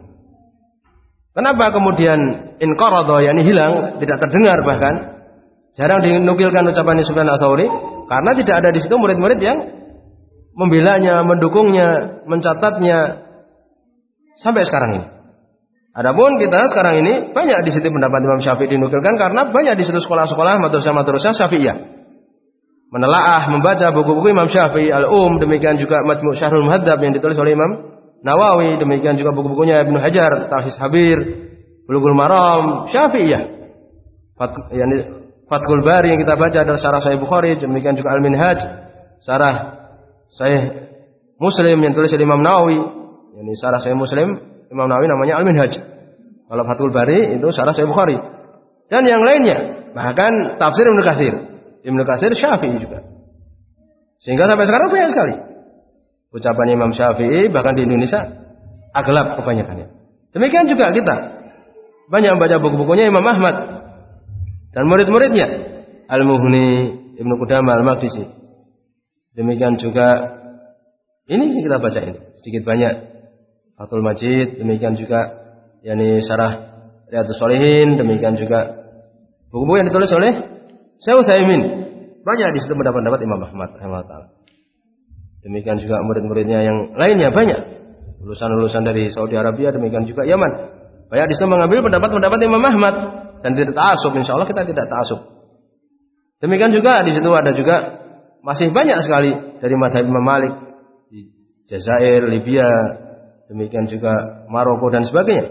Kenapa kemudian inqaradha, yakni hilang, tidak terdengar, bahkan jarang dinukilkan ucapan Sufyan Ats-Tsauri? Karena tidak ada di situ murid-murid yang membelanya, mendukungnya, mencatatnya sampai sekarang ini. Adapun kita sekarang ini banyak di situ pendapat Imam Syafi'i dinukilkan karena banyak di situ sekolah-sekolah madrasah-madrasah Syafi'iyah menelaah, membaca buku-buku Imam Syafi'i, Al-Um, demikian juga Majmu' Syarhul Muhadzab yang ditulis oleh Imam Nawawi, demikian juga buku-bukunya Ibnu Hajar, Talkhis Habir, Bulughul Maram, Syafi'iyah. Fat, yani Fathul Bari yang kita baca adalah Syarah Sahih Bukhari, demikian juga Al-Minhaj, Syarah Sahih Muslim yang ditulis oleh Imam Nawawi, yani Syarah Sahih Muslim, Imam Nawawi namanya Al-Minhaj. Kalau Fathul Bari itu Syarah Sahih Bukhari. Dan yang lainnya, bahkan tafsir Ibnu Katsir. Ibnu Katsir Syafi'i juga. Sehingga sampai sekarang banyak sekali ucapan Imam Syafi'i, bahkan di Indonesia aglab kebanyakannya. Demikian juga kita banyak membaca buku-bukunya Imam Ahmad dan murid-muridnya, Al-Mughni, Ibnu Qudamah, Al-Maqdisi. Demikian juga ini yang kita baca ini sedikit banyak Fathul Majid, demikian juga yakni Syarah Riyadhus Shalihin, demikian juga buku-buku yang ditulis oleh Syekh Utsaimin. Banyak di situ pendapat-pendapat Imam Ahmad rahimahullah. Demikian juga murid-muridnya yang lainnya banyak. Lulusan-lulusan dari Saudi Arabia, demikian juga Yaman. Banyak di situ mengambil pendapat-pendapat Imam Ahmad dan tidak ta'assub. Insyaallah kita tidak ta'assub. Demikian juga di situ ada juga masih banyak sekali dari mazhab Imam Malik di Jazair, Libya, demikian juga Maroko dan sebagainya.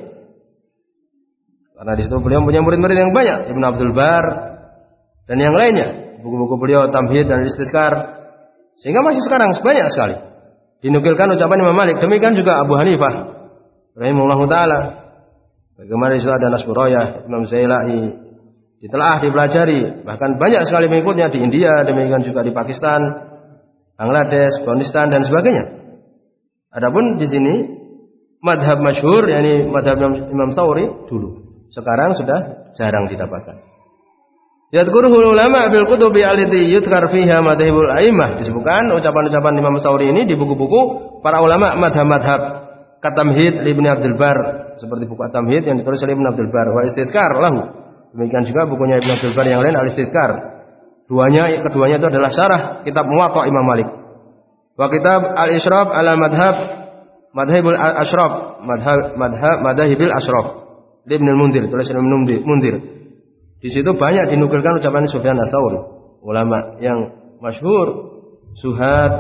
Karena di situ beliau punya murid-murid yang banyak, Ibnu Abdul Bar dan yang lainnya, buku-buku beliau Tamhid dan Istidkar, sehingga masih sekarang sebanyak sekali dinukilkan ucapan Imam Malik. Demikian juga Abu Hanifah rahimahullahu taala. Bagaimana itu ada Nasburayah, Imam Zailai, ditelaah, dipelajari, bahkan banyak sekali pengikutnya di India, demikian juga di Pakistan, Bangladesh, Afghanistan dan sebagainya. Adapun di sini madhab masyhur, yakni madhab Imam Tsauri dulu, sekarang sudah jarang didapatkan. Yadhkuruhul ulama bil kutubi allati yudhkar fiha madhhabul a'immah. Disebutkan ucapan-ucapan Imam Tsauri ini di buku-buku para ulama madhab-madhab. Katamhid Ibnu Abdul Bar, seperti buku At-Tamhid yang ditulis oleh Ibnu Abdul Bar, wa Istidkar lahu. Demikian juga bukunya Ibnu Abdul Bar yang lain Al-Istidkar. Duanya keduanya itu adalah syarah kitab Muwatta Imam Malik. Wa kitab Al-Isyraf ala madhab madhhabul asyraf, madhab madhab madhahibil asyraf. Ibnu Al-Mundhir, tulis Ibnu Mundhir. Di situ banyak dinukilkan ucapan Sufyan Ats-Tsauri, ulama yang masyhur, zuhad,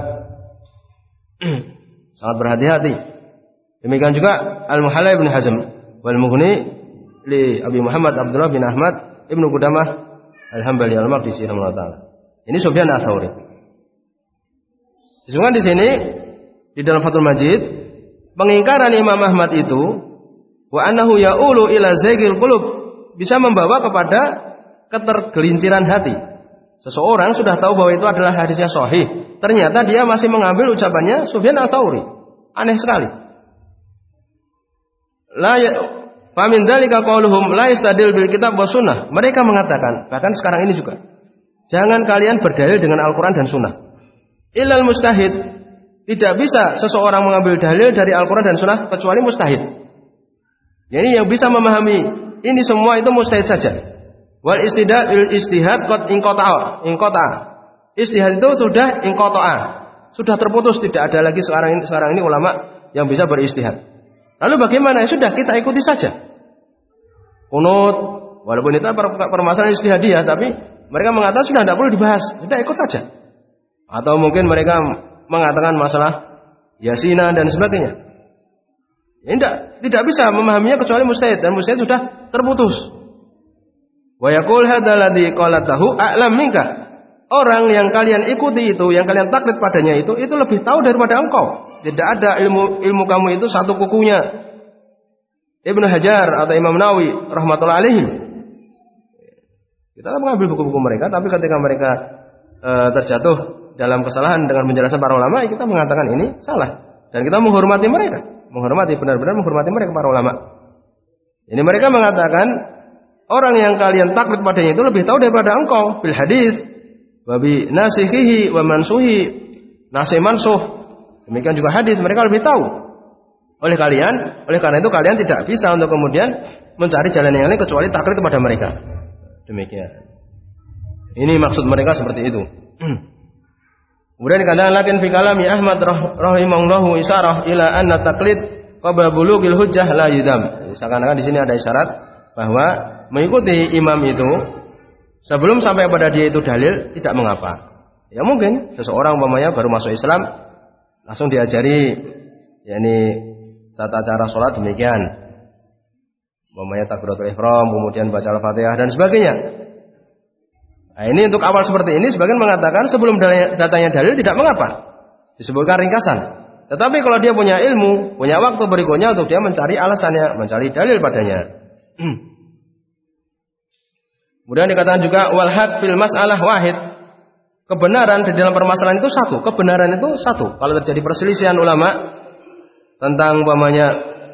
sangat berhati-hati. Demikian juga Al-Muhalla Ibnu Hazm wal Mughni li Abi Muhammad Abdullah bin Ahmad Ibnu Qudamah Al-Hambali Al-Maqdisi rahimahullah taala. Ini Sufyan Ats-Tsauri. Disebutkan di sini di dalam Fathul Majid, pengingkaran Imam Ahmad itu wa annahu ya'ulu ila zaygil qulub, bisa membawa kepada ketergelinciran hati. Seseorang sudah tahu bahwa itu adalah hadisnya sahih, ternyata dia masih mengambil ucapannya Sufyan Ats-Tsauri. Aneh sekali. La ya, famin dzalika qauluhum la yastadil bil kitab was sunnah. Mereka mengatakan, bahkan sekarang ini juga, jangan kalian berdalil dengan Al-Qur'an dan Sunnah. Illal mustahid, tidak bisa seseorang mengambil dalil dari Al-Qur'an dan Sunnah kecuali mustahid. Jadi yang bisa memahami ini semua itu mustahid saja. Wal istidad il istihad qad inqata'a, inqata'a. Istihad itu sudah inqata'a, sudah terputus, tidak ada lagi sekarang ini, sekarang ini ulama yang bisa beristihad. Lalu bagaimana? Sudah kita ikuti saja. Qunut, walaupun itu permasalahan istihadiyah, tapi mereka mengatakan sudah tidak perlu dibahas, sudah ikut saja. Atau mungkin mereka mengatakan masalah yasinan dan sebagainya. Ya, tidak, tidak bisa memahaminya kecuali mustahid, dan mustahid sudah terputus. Wa yaqul hadzal ladzi qalatahu a'lam minka. Orang yang kalian ikuti itu, yang kalian taklid padanya itu, itu lebih tahu daripada engkau. Tidak ada ilmu ilmu kamu itu satu kukunya Ibnu Hajar atau Imam Nawawi rahmatullah alaihim. Kita mengambil buku-buku mereka, tapi ketika mereka e, terjatuh dalam kesalahan dengan menjelaskan para ulama, kita mengatakan ini salah. Dan kita menghormati mereka, menghormati benar-benar menghormati mereka para ulama. Ini mereka mengatakan orang yang kalian taklid padanya itu lebih tahu daripada engkau bil hadis, wa bi nasikhihi wa mansuhi, nasih mansuh. Demikian juga hadis, mereka lebih tahu. Oleh kalian, oleh karena itu kalian tidak bisa untuk kemudian mencari jalan yang lain kecuali taklid kepada mereka. Demikian. Ini maksud mereka seperti itu. Kemudian dikatakan lakin fi kalami Ahmad rahimahullahu isyarah ila anna taqlid qabla bulughil hujjah la yudam. Seakan-akan di sini ada isyarat bahwa mengikuti imam itu sebelum sampai pada dia itu dalil tidak mengapa. Ya mungkin seseorang umpamanya baru masuk Islam langsung diajari yakni tata cara sholat demikian. Umpamanya takbiratul ihram, kemudian baca Al-Fatihah dan sebagainya. Nah, ini untuk awal seperti ini sebagian mengatakan sebelum datanya dalil tidak mengapa. Disebutkan ringkasan. Tetapi kalau dia punya ilmu, punya waktu berikutnya untuk dia mencari alasannya, mencari dalil padanya. Kemudian dikatakan juga wal haq fil mas'alah wahid. Kebenaran di dalam permasalahan itu satu. Kebenaran itu satu. Kalau terjadi perselisihan ulama tentang umpamanya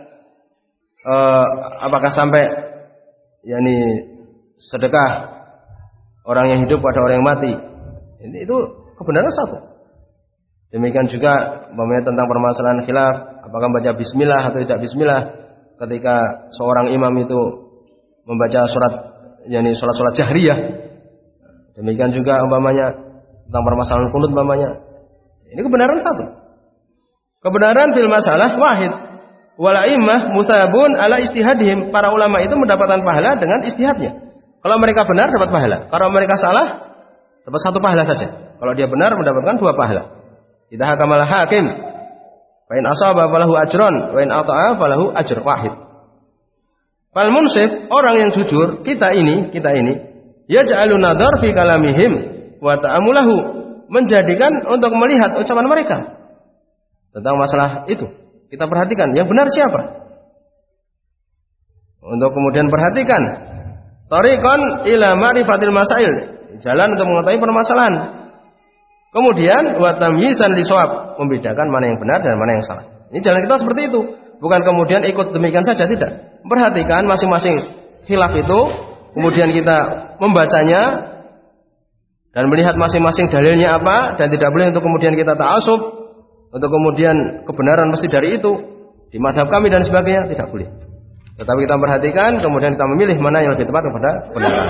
eh, apakah sampai yakni sedekah orang yang hidup pada orang yang mati, ini itu kebenaran satu. Demikian juga umpamanya tentang permasalahan khilaf, apakah membaca bismillah atau tidak bismillah ketika seorang imam itu membaca surat yakni salat-salat jahriyah. Demikian juga umpamanya tentang permasalahan qunut umpamanya. Ini kebenaran satu. Kebenaran fil masalah wahid. Wal a'immah musabun ala istihadihim. Para ulama itu mendapatkan pahala dengan istihadnya. Kalau mereka benar dapat pahala. Kalau mereka salah dapat satu pahala saja. Kalau dia benar mendapatkan dua pahala. Idza hakamal hakim fa in asaba falahu ajrun wa in ata'a falahu ajr wahid. Fal munsif, orang yang jujur, kita ini, kita ini yaj'alun nadhar fi kalamihim wa ta'amulahu, menjadikan untuk melihat ucapan mereka tentang masalah itu. Kita perhatikan yang benar siapa. Untuk kemudian perhatikan tariqan ila ma'rifatil masail, jalan untuk mengetahui permasalahan. Kemudian wa tamyizan lisawab, membedakan mana yang benar dan mana yang salah. Ini jalan kita seperti itu. Bukan kemudian ikut demikian saja, tidak. Perhatikan masing-masing khilaf itu, kemudian kita membacanya dan melihat masing-masing dalilnya apa, dan tidak boleh untuk kemudian kita ta'assub untuk kemudian kebenaran mesti dari itu di mazhab kami dan sebagainya, tidak boleh. Tetapi kita perhatikan, kemudian kita memilih mana yang lebih tepat kepada kebenaran.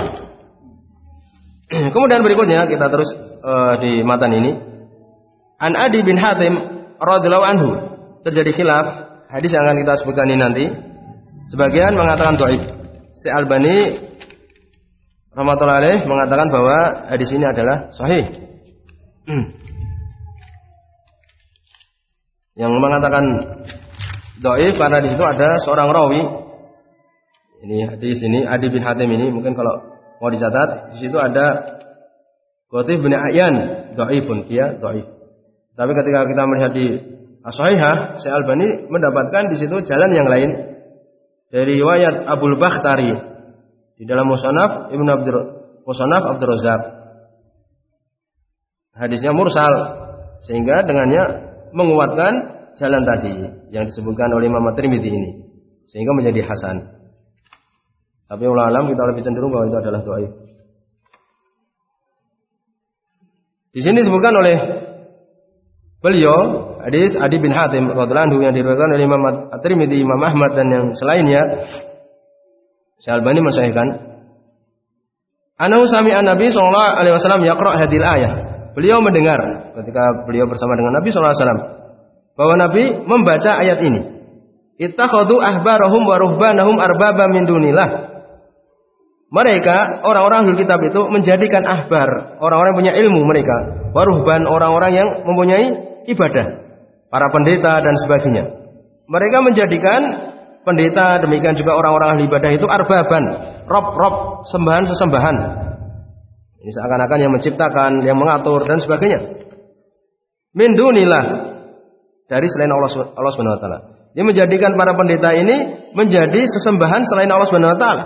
Kemudian berikutnya kita terus uh, di matan ini. An Adi bin Hatim radhiyallahu anhu, terjadi khilaf hadis yang akan kita sebutkan ini nanti. Sebagian mengatakan dhaif. Syekh Albani rahmatullahi alaih mengatakan bahwa hadis ini adalah sahih. Yang mengatakan dhaif karena di situ ada seorang rawi. Ini hadis ini Adi bin Hatim ini mungkin kalau mau dicatat di situ ada Qutib bin Ayyan dhaifun, dia dhaif. Tapi ketika kita melihat di As-Sahihah, Syekh Albani mendapatkan di situ jalan yang lain dari riwayat Abul Bakhtari di dalam Musannaf Ibnu Abdur Musannaf Abdur Razzaq. Hadisnya mursal sehingga dengannya menguatkan jalan tadi yang disebutkan oleh Imam At-Tirmidzi ini sehingga menjadi hasan. Tapi ulama alam kita lebih cenderung bahwa itu adalah dhaif. Di sini disebutkan oleh beliau hadis Adi bin Hatim radhiyallahu anhu yang diriwayatkan oleh Imam At-Tirmidzi, Imam Ahmad dan yang selainnya. Syekh Albani mensahihkan. Anahu sami'a Nabi sallallahu alaihi wasallam yaqra' hadhil ayah. Beliau mendengar ketika beliau bersama dengan Nabi sallallahu alaihi wasallam bahwa Nabi membaca ayat ini. Ittakhadhu ahbarahum wa ruhbanahum arbaba min dunillah. Mereka orang-orang ahli kitab itu menjadikan ahbar, orang-orang yang punya ilmu mereka, wa ruhban, orang-orang yang mempunyai ibadah, para pendeta dan sebagainya. Mereka menjadikan pendeta, demikian juga orang-orang ahli ibadah itu arbaban, rob-rob, sembahan-sesembahan. Ini seakan-akan yang menciptakan, yang mengatur dan sebagainya. Min dunillah, dari selain Allah, Allah Subhanahu wa taala. Dia menjadikan para pendeta ini menjadi sesembahan selain Allah Subhanahu wa taala.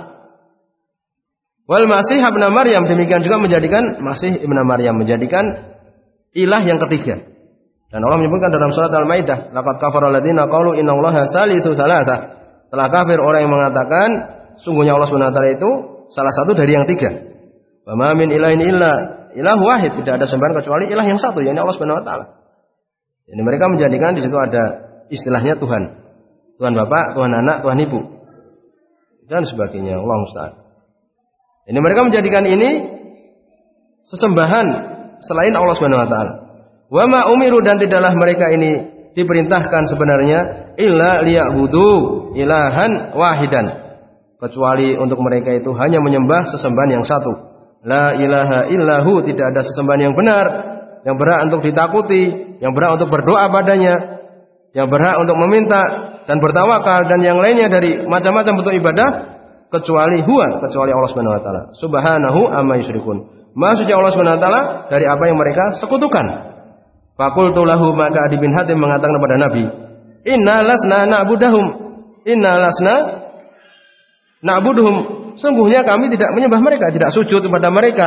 Wal Masih ibn Maryam, demikian juga menjadikan Masih ibn Maryam menjadikan ilah yang ketiga. Dan Allah menyebutkan dalam surat Al-Maidah, laqad kafara alladziina qalu innallaha salisu salasah. Telah kafir orang yang mengatakan sungguhnya Allah Subhanahu wa taala itu salah satu dari yang tiga. Wa ma min ilahin illa ilahu wahid, tidak ada sembahan kecuali ilah yang satu, yakni Allah Subhanahu wa taala. Jadi mereka menjadikan di situ ada istilahnya Tuhan. Tuhan Bapak, Tuhan Anak, Tuhan Ibu. Dan sebagainya, Allah musta'an. Ini mereka menjadikan ini sesembahan selain Allah Subhanahu wa taala. Wa ma umiru, dan tidaklah mereka ini diperintahkan sebenarnya illa liya'budu ilahan wahidan, kecuali untuk mereka itu hanya menyembah sesembahan yang satu. La ilaha illahu, tidak ada sesembahan yang benar, yang berhak untuk ditakuti, yang berhak untuk berdoa padanya, yang berhak untuk meminta dan bertawakal dan yang lainnya dari macam-macam bentuk ibadah, kecuali huwa, kecuali Allah Subhanahu wa taala. Subhanahu amma yusyrikun. Maha suci Allah Subhanahu wa taala dari apa yang mereka sekutukan. Faqultu lahu, maka Adi bin Hatim mengatakan kepada Nabi, inna lasna na'budahum, inna lasna na'buduhum, sungguhnya kami tidak menyembah mereka, tidak sujud kepada mereka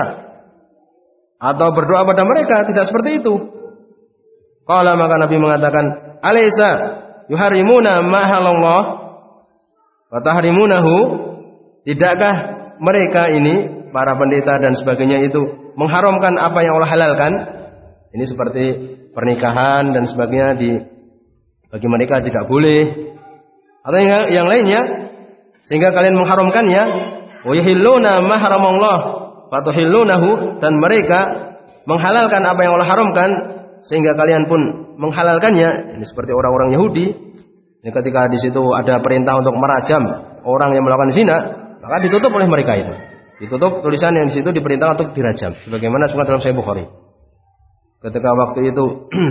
atau berdoa pada mereka, tidak seperti itu. Qala, maka Nabi mengatakan, alaysa yuharimuna ma halallah wa tahrimunahu, tidakkah mereka ini para pendeta dan sebagainya itu mengharamkan apa yang Allah halalkan? Ini seperti pernikahan dan sebagainya, di bagi mereka tidak boleh, atau yang, yang lainnya, sehingga kalian mengharamkannya. Wa yahilluna ma haramallah wa tuhillunahu, dan mereka menghalalkan apa yang Allah haramkan sehingga kalian pun menghalalkannya. Ini seperti orang-orang Yahudi. Ini ketika di situ ada perintah untuk merajam orang yang melakukan zina, maka ditutup oleh mereka itu. Ditutup tulisan yang di situ diperintah untuk dirajam, sebagaimana juga dalam Sahih Bukhari. Ketika waktu itu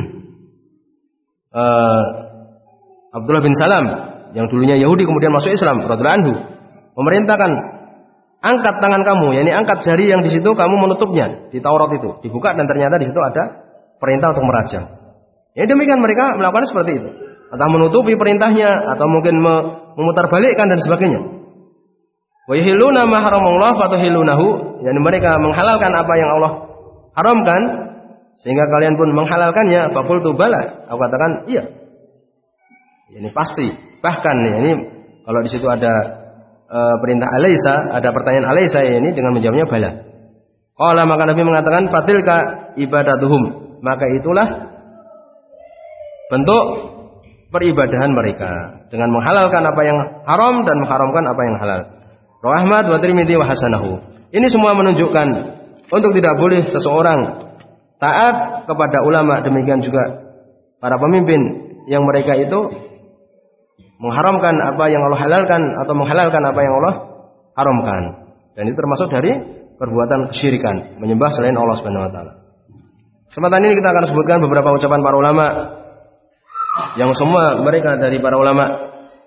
uh, Abdullah bin Salam yang dulunya Yahudi kemudian masuk Islam, radhiyallahu anhu, memerintahkan angkat tangan kamu, yakni angkat jari yang di situ kamu menutupnya di Taurat itu, dibuka dan ternyata di situ ada perintah untuk merajam. Ya demikian mereka melakukan seperti itu, entah menutupi perintahnya atau mungkin memutarbalikkan dan sebagainya. Wa yahilluna ma haramallahu wa tuhillunahu, yakni mereka menghalalkan apa yang Allah haramkan sehingga kalian pun menghalalkannya. Faqultu bala, aku katakan iya. Ini pasti. Bahkan ya, ini kalau di situ ada e, perintah alaysa, ada pertanyaan alaysa, ya, ini dengan menjawabnya bala. Qala, maka Nabi mengatakan fatilka ibadatuhum, maka itulah bentuk peribadahan mereka dengan menghalalkan apa yang haram dan mengharamkan apa yang halal. Rawahu Ahmad wa Tirmidzi wa hasanahu. Ini semua menunjukkan untuk tidak boleh seseorang taat kepada ulama, demikian juga para pemimpin yang mereka itu mengharamkan apa yang Allah halalkan atau menghalalkan apa yang Allah haramkan. Dan itu termasuk dari perbuatan kesyirikan, menyembah selain Allah Subhanahu wa taala. Kesempatan ini kita akan sebutkan beberapa ucapan para ulama yang semua mereka dari para ulama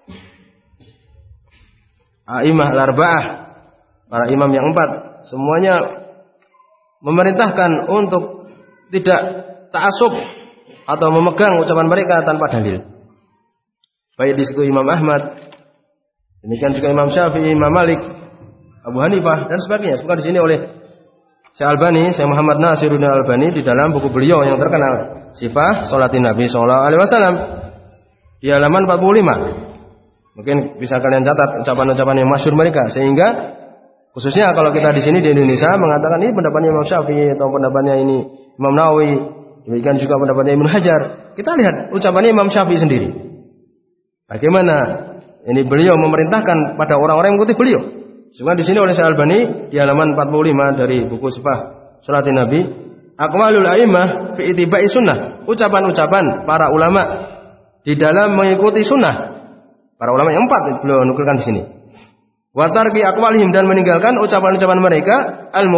A'imah al-arba'ah, para imam yang empat, semuanya memerintahkan untuk tidak ta'assub atau memegang ucapan mereka tanpa dalil. Baik di situ Imam Ahmad, demikian juga Imam Syafi'i, Imam Malik, Abu Hanifah dan sebagainya. Bukan di sini oleh Syekh Albani, Syekh Muhammad Nasiruddin Albani di dalam buku beliau yang terkenal Sifah Sholatin Nabi Sallallahu Alaihi Wasallam di halaman empat puluh lima. Mungkin bisa kalian catat ucapan-ucapan yang masyhur mereka, sehingga khususnya kalau kita di sini di Indonesia mengatakan ini pendapatnya Imam Syafi'i atau pendapatnya ini Imam Nawawi, demikian juga pendapatnya Ibnu Hajar. Kita lihat ucapannya Imam Syafi'i sendiri. Bagaimana ini beliau memerintahkan pada orang-orang yang mengikuti beliau. Cuma di sini oleh Syekh Albani di halaman empat puluh lima dari buku Sifah Sholatin Nabi, aqwalul a'immah fi ittiba'i sunnah, ucapan-ucapan para ulama di dalam mengikuti sunnah. Para ulama yang empat beliau nukilkan di sini. Wa tarki aqwalihim, dan meninggalkan ucapan-ucapan mereka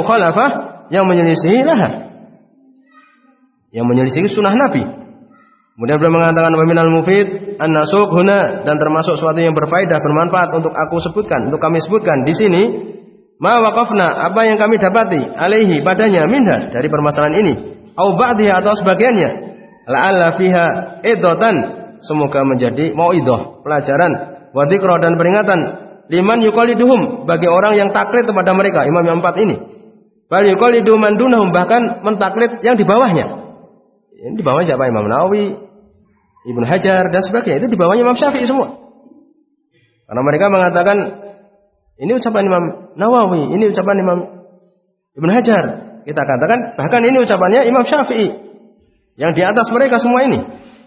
al-mukhalafah, yang menyelisihi laha, yang menyelisihi sunnah Nabi. Kemudian beliau mengatakan wa minal mufid an-nasuq huna, dan termasuk suatu yang berfaedah bermanfaat untuk aku sebutkan, untuk kami sebutkan di sini, ma waqafna, apa yang kami dapati alaihi padanya minha, dari permasalahan ini, au ba'dhiha, atau sebagiannya, la'alla fiha iddatan, semoga menjadi mauidhah, pelajaran, wa dzikra, dan peringatan, liman yuqalliduhum, bagi orang yang taklid kepada mereka, imam yang empat ini. Bal yuqallidu man dunahum, bahkan mentaklid yang di bawahnya. Ini di bawah siapa? Imam Nawawi, Ibnu Hajar, dan sebagainya. Itu di bawahnya Imam Syafi'i semua. Karena mereka mengatakan ini ucapan Imam Nawawi, ini ucapan Imam Ibnu Hajar. Kita katakan bahkan ini ucapannya Imam Syafi'i, yang di atas mereka semua ini.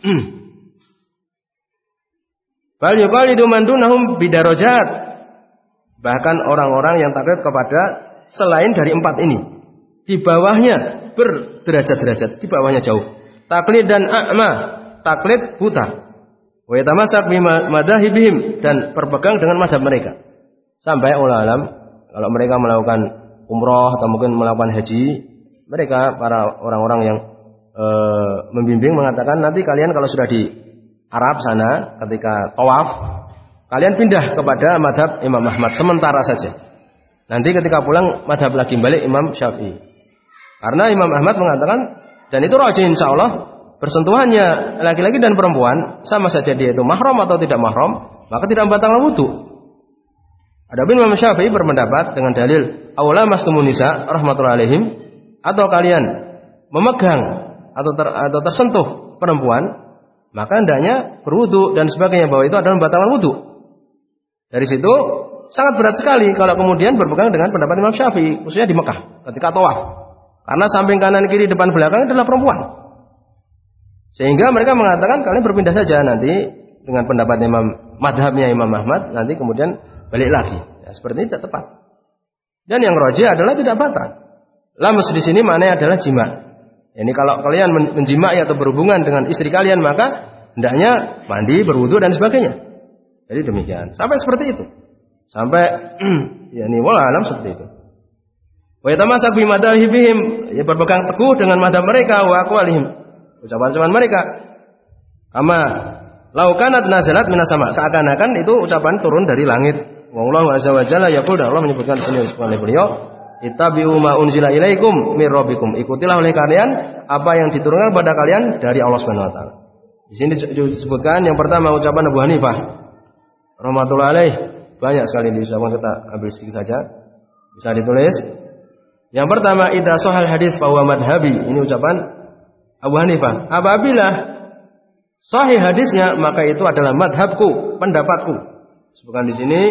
Bal yuqallidu man dunahum bidarajat, bahkan orang-orang yang taklid kepada selain dari empat ini, di bawahnya berderajat-derajat, di bawahnya jauh. Taklid dan a'ma, taklid buta. Wa yatamasak bi madahibihim, dan berpegang dengan mazhab mereka. Sampai ulama alam, kalau mereka melakukan umroh atau mungkin melakukan haji, mereka para orang-orang yang e, membimbing mengatakan nanti kalian kalau sudah di Arab sana ketika tawaf, kalian pindah kepada mazhab Imam Ahmad sementara saja. Nanti ketika pulang mazhab lagi balik Imam Syafi'i. Karena Imam Ahmad mengatakan, dan itu rajih insyaallah, bersentuhannya laki-laki dan perempuan sama saja dia itu mahram atau tidak mahram, maka tidak membatalkan wudu. Adapun Imam Syafi'i berpendapat dengan dalil aula mastumun nisa rahmatullahi alaihim, atau kalian memegang atau ter, atau tersentuh perempuan, maka hendaknya berwudu dan sebagainya, bahwa itu adalah membatalkan wudu. Dari situ sangat berat sekali kalau kemudian berpegang dengan pendapat Imam Syafi'i, khususnya di Mekah ketika tawaf. Karena samping kanan kiri depan belakang adalah perempuan. Sehingga mereka mengatakan kalian berpindah saja nanti dengan pendapat Imam madhabnya Imam Ahmad, nanti kemudian balik lagi. Ya, seperti ini tidak tepat. Dan yang rajih adalah tidak batal. Lamus di sini maknanya adalah jima. Ini kalau kalian menjimai atau berhubungan dengan istri kalian, maka hendaknya mandi, berwudu dan sebagainya. Jadi demikian. Sampai seperti itu. Sampai ya ini wala alam seperti itu. Wa yatamasak bi madahibihim, ya berpegang teguh dengan madhab mereka, wa aqwalihim, ucapan-ucapan mereka. Kama laukanat nazalat minas sama, seakan-akan itu ucapan turun dari langit. Wallahu azza wa jalla yaqul, dan Allah menyebutkan di sini oleh beliau, ittabi'u ma unzila ilaikum mir rabbikum, ikutilah oleh kalian apa yang diturunkan kepada kalian dari Allah Subhanahu wa taala. Di sini disebutkan yang pertama ucapan Abu Hanifah rahmatullahi alaih, banyak sekali disebutkan, kita ambil sedikit saja. Bisa ditulis. Yang pertama, idza sahal hadis fa huwa madhhabi. Ini ucapan Abu Hanifah. Apabila sahih hadisnya, maka itu adalah madhabku, pendapatku. Sebutkan di sini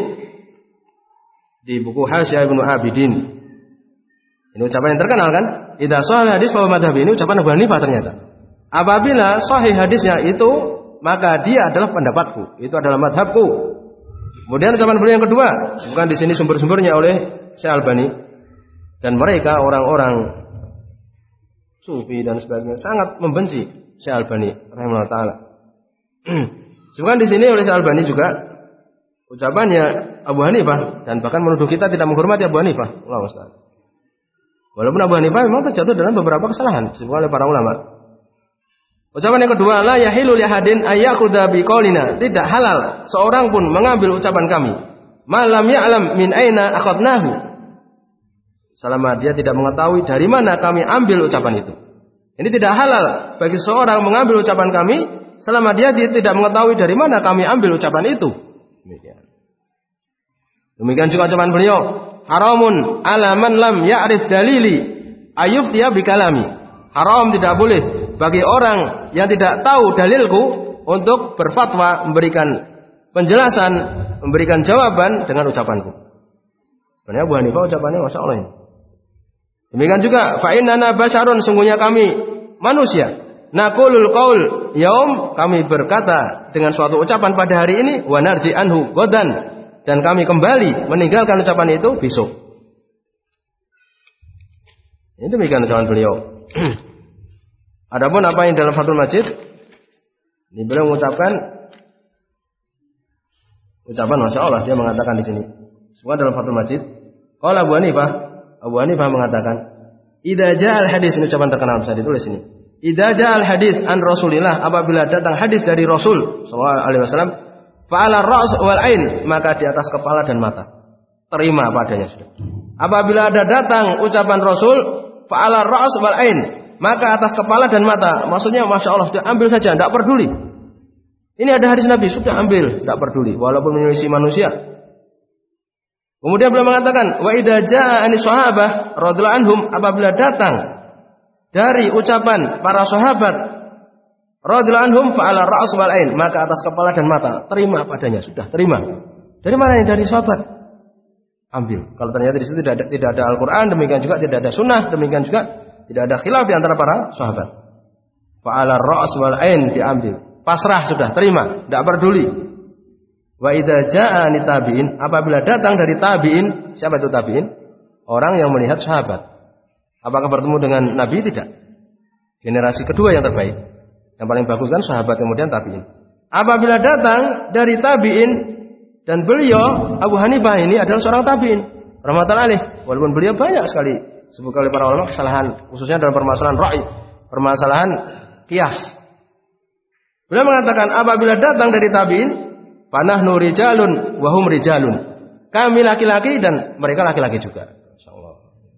di buku Hasyiah Ibnu Abidin. Ini ucapan yang terkenal kan? Idza sahal hadis fa huwa madhhabi. Ini ucapan Abu Hanifah ternyata. Apabila sahih hadisnya itu, maka dia adalah pendapatku. Itu adalah madhabku. Kemudian ucapan beliau yang kedua, sebutkan di sini sumber-sumbernya oleh Syekh Albani. Dan mereka orang-orang sufi dan sebagainya sangat membenci Syekh Albani rahimahullah taala. Sebutkan di sini oleh Syekh Albani juga ucapannya Abu Hanifah, dan bahkan menuduh kita tidak menghormati Abu Hanifah. Allahu musta'an. Walaupun Abu Hanifah memang terjatuh dalam beberapa kesalahan disebutkan oleh para ulama. Ucapan yang kedua, la yahilu li ahadin ayyakhudha biqaulina, tidak halal seorang pun mengambil ucapan kami, malam ya'lam min aina akhadnahu, selama dia tidak mengetahui dari mana kami ambil ucapan itu. Ini tidak halal bagi seorang mengambil ucapan kami selama dia tidak mengetahui dari mana kami ambil ucapan itu. Demikian. Demikian juga ucapan beliau, haramun ala man lam ya'rif dalili ayuftiya bikalami. Haram, tidak boleh bagi orang yang tidak tahu dalilku untuk berfatwa, memberikan penjelasan, memberikan jawaban dengan ucapanku. Sebenarnya Abu Hanifah ucapannya masya Allah ini. Demikian juga fa innana basyarun, sungguhnya kami manusia, naqulul qaul yaum, kami berkata dengan suatu ucapan pada hari ini, wa narji anhu godan, dan kami kembali meninggalkan ucapan itu besok. Ini demikian ucapan beliau. Adapun apa yang dalam Fathul Majid, ini beliau mengucapkan ucapan masya Allah, dia mengatakan di sini. Semua dalam Fathul Majid. Qala Abu Hanifah, Abu Hanifah mengatakan, idza ja'al hadis, ini ucapan terkenal bisa ditulis ini. idza ja'al hadis an Rasulillah, apabila datang hadis dari Rasul sallallahu alaihi wasallam, fa'ala ra's wal ain, maka di atas kepala dan mata. Terima padanya sudah. Apabila ada datang ucapan Rasul, fa'ala ra's wal ain, maka atas kepala dan mata. Maksudnya Masya Allah, sudah ambil saja, tidak peduli. Ini ada hadis Nabi, sudah ambil, tidak peduli, walaupun menyelisih manusia. Kemudian beliau mengatakan, wa idza jaa anis sahabah radhiyallahu anhum, apabila datang dari ucapan para sahabat radhiyallahu anhum, fa'ala ra's wal ain, maka atas kepala dan mata. Terima padanya, sudah terima. Dari mana ini? Dari sahabat. Ambil. Kalau ternyata di situ tidak ada, tidak ada Al-Quran, demikian juga tidak ada sunnah, demikian juga tidak ada khilaf di antara para sahabat. Fa'ala ra's wal ain, diambil. Pasrah sudah, terima, tidak peduli. Wa idza jaa ni tabi'in, apabila datang dari tabi'in, siapa itu tabi'in? Orang yang melihat sahabat. Apakah bertemu dengan Nabi? Tidak. Generasi kedua yang terbaik. Yang paling bagus kan sahabat, kemudian tabi'in. Apabila datang dari tabi'in, dan beliau Abu Hanifah ini adalah seorang tabi'in, rahmatullahi alaih, walaupun beliau banyak sekali sebutkan oleh para ulama kesalahan, khususnya dalam permasalahan ra'i, permasalahan kias. Beliau mengatakan, apabila datang dari tabi'in, panahnu rijalun wa hum rijalun, kami laki-laki dan mereka laki-laki juga. Insyaallah.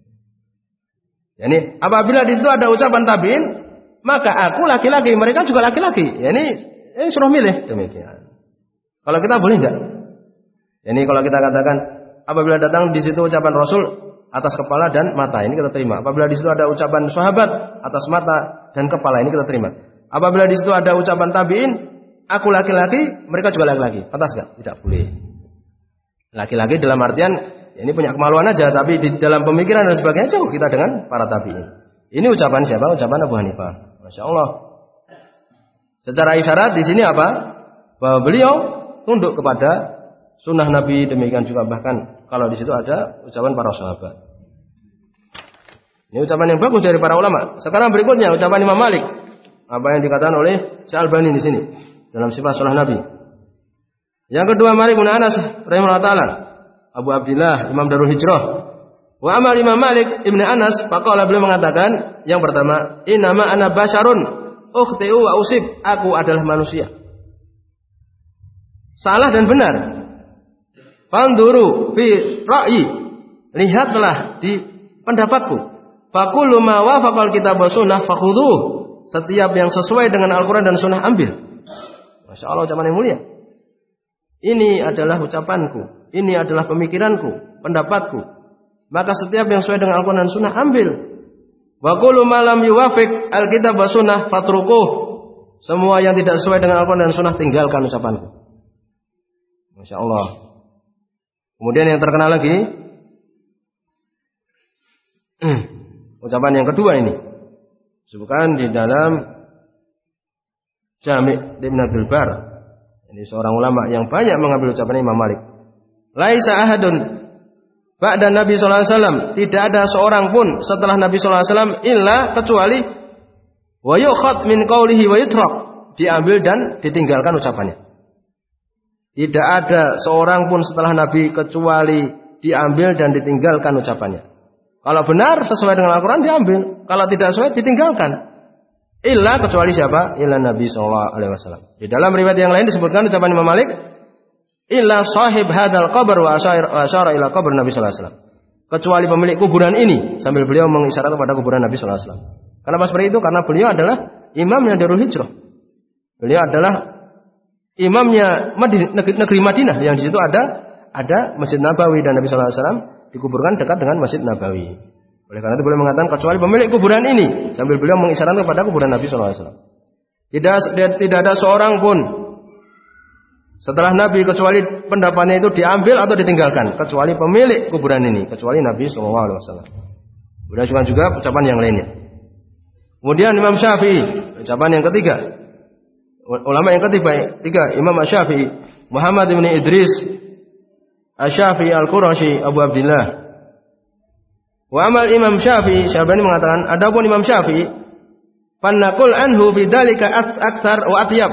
Yani apabila di situ ada ucapan tabi'in, maka aku laki-laki, mereka juga laki-laki. Yani ini suruh milih demikian. Kalau kita boleh enggak? Yani kalau kita katakan apabila datang di situ ucapan Rasul atas kepala dan mata, ini kita terima. Apabila di situ ada ucapan sahabat atas mata dan kepala, ini kita terima. Apabila di situ ada ucapan tabi'in, aku laki-laki, mereka juga laki-laki. Pantas enggak? Tidak boleh. Laki-laki dalam artian ya ini punya kemaluan aja, tapi di dalam pemikiran dan sebagainya jauh kita dengan para tabi'in. Ini ucapan siapa? Ucapan Abu Hanifah. Masya Allah. Secara isyarat di sini apa? Bahwa beliau tunduk kepada sunnah Nabi, demikian juga bahkan kalau di situ ada ucapan para sahabat. Ini ucapan yang bagus dari para ulama. Sekarang berikutnya ucapan Imam Malik. Apa yang dikatakan oleh Syalbani di sini dalam sifat sunnah Nabi. Yang kedua, Malik bin Anas rahimahullah taala, Abu Abdillah, Imam Darul Hijrah. Wa amal Imam Malik ibn Anas, faqala, beliau mengatakan, yang pertama, innama ana basyarun ukhti'u wa usib, aku adalah manusia. Salah dan benar. Fanduru fi ra'yi, lihatlah di pendapatku. Faqulu ma wafaqal kitab wa sunnah fakhudhuh. Setiap yang sesuai dengan Al-Quran dan Sunnah ambil. Masya Allah, ucapan yang mulia. Ini adalah ucapanku, ini adalah pemikiranku, pendapatku. Maka setiap yang sesuai dengan Al-Quran dan Sunnah ambil. Wa kullu ma lam yuwafiq al-kitab wa sunnah fatrukuh. Semua yang tidak sesuai dengan Al-Quran dan Sunnah tinggalkan ucapanku. Masya Allah. Kemudian yang terkenal lagi, ucapan yang kedua ini disebutkan di dalam Jami' Ibn Abdul Bar. Ini seorang ulama yang banyak mengambil ucapan Imam Malik. Laisa ahadun ba'da Nabi sallallahu alaihi wasallam, tidak ada seorang pun setelah Nabi sallallahu alaihi wasallam illa kecuali wa yukhad min qawlihi wa yutrak, diambil dan ditinggalkan ucapannya. Tidak ada seorang pun setelah Nabi kecuali diambil dan ditinggalkan ucapannya. Kalau benar sesuai dengan Al-Quran diambil, kalau tidak sesuai ditinggalkan. Illa kecuali siapa? Illa Nabi sallallahu alaihi wasallam. Di dalam riwayat yang lain disebutkan ucapan Imam Malik, illa sahib hadal qabr wa asyara ila qabr Nabi sallallahu alaihi wasallam. Kecuali pemilik kuburan ini, sambil beliau mengisyarat kepada kuburan Nabi sallallahu alaihi wasallam. Kenapa seperti itu? Karena beliau adalah imamnya Darul Hijrah. Beliau adalah imamnya negeri, negeri Madinah, yang di situ ada ada Masjid Nabawi, dan Nabi sallallahu alaihi wasallam dikuburkan dekat dengan Masjid Nabawi. Oleh karena itu beliau mengatakan kecuali pemilik kuburan ini, sambil beliau mengisyaratkan kepada kuburan Nabi sallallahu alaihi wasallam. Tidak tidak ada seorang pun setelah Nabi kecuali pendapatnya itu diambil atau ditinggalkan, kecuali pemilik kuburan ini, kecuali Nabi sallallahu alaihi wasallam. Kemudian juga, juga ucapan yang lainnya. Kemudian Imam Syafi'i, ucapan yang ketiga. Ulama yang ketiga, tiga, Imam Syafi'i, Muhammad bin Idris Asy-Syafi'i Al-Qurashi Abu Abdillah. Wa amal Imam Syafi'i, Syabani mengatakan, adapun Imam Syafi'i, fannaqul anhu fi dzalika aktsar wa atyab.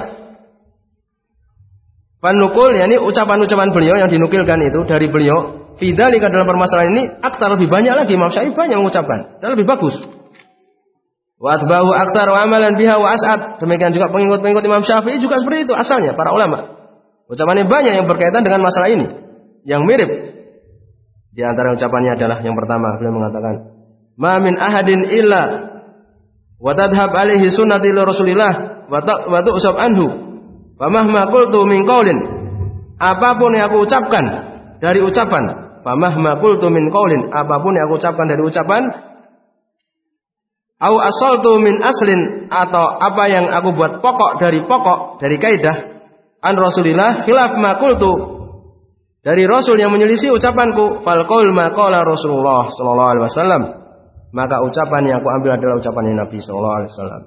Fannukul, yakni ucapan-ucapan beliau yang dinukilkan itu dari beliau, fi dzalika dalam permasalahan ini aktsar, lebih banyak lagi. Imam Syafi'i banyak mengucapkan dan lebih bagus. Wa atba'u aktsar wa amalan biha wa as'ad. Demikian juga pengikut-pengikut Imam Syafi'i juga seperti itu asalnya para ulama. Ucapannya banyak yang berkaitan dengan masalah ini, yang mirip. Di antara ucapannya adalah yang pertama, beliau mengatakan, "Ma min ahadin illa wa tadhhab alaihi sunnati Rasulillah wa tu'sab anhu. Wa mahma qultu min qaulin." Apapun yang aku ucapkan dari ucapan, fa mahma qultu min qaulin, apapun yang aku ucapkan dari ucapan, au asaltu min aslin, atau apa yang aku buat pokok dari pokok, dari kaidah, an Rasulillah khilaf ma qultu, dari Rasul yang menyelisih ucapanku, fal qaul ma qala Rasulullah sallallahu alaihi wasallam, maka ucapan yang aku ambil adalah ucapan Nabi sallallahu alaihi wasallam.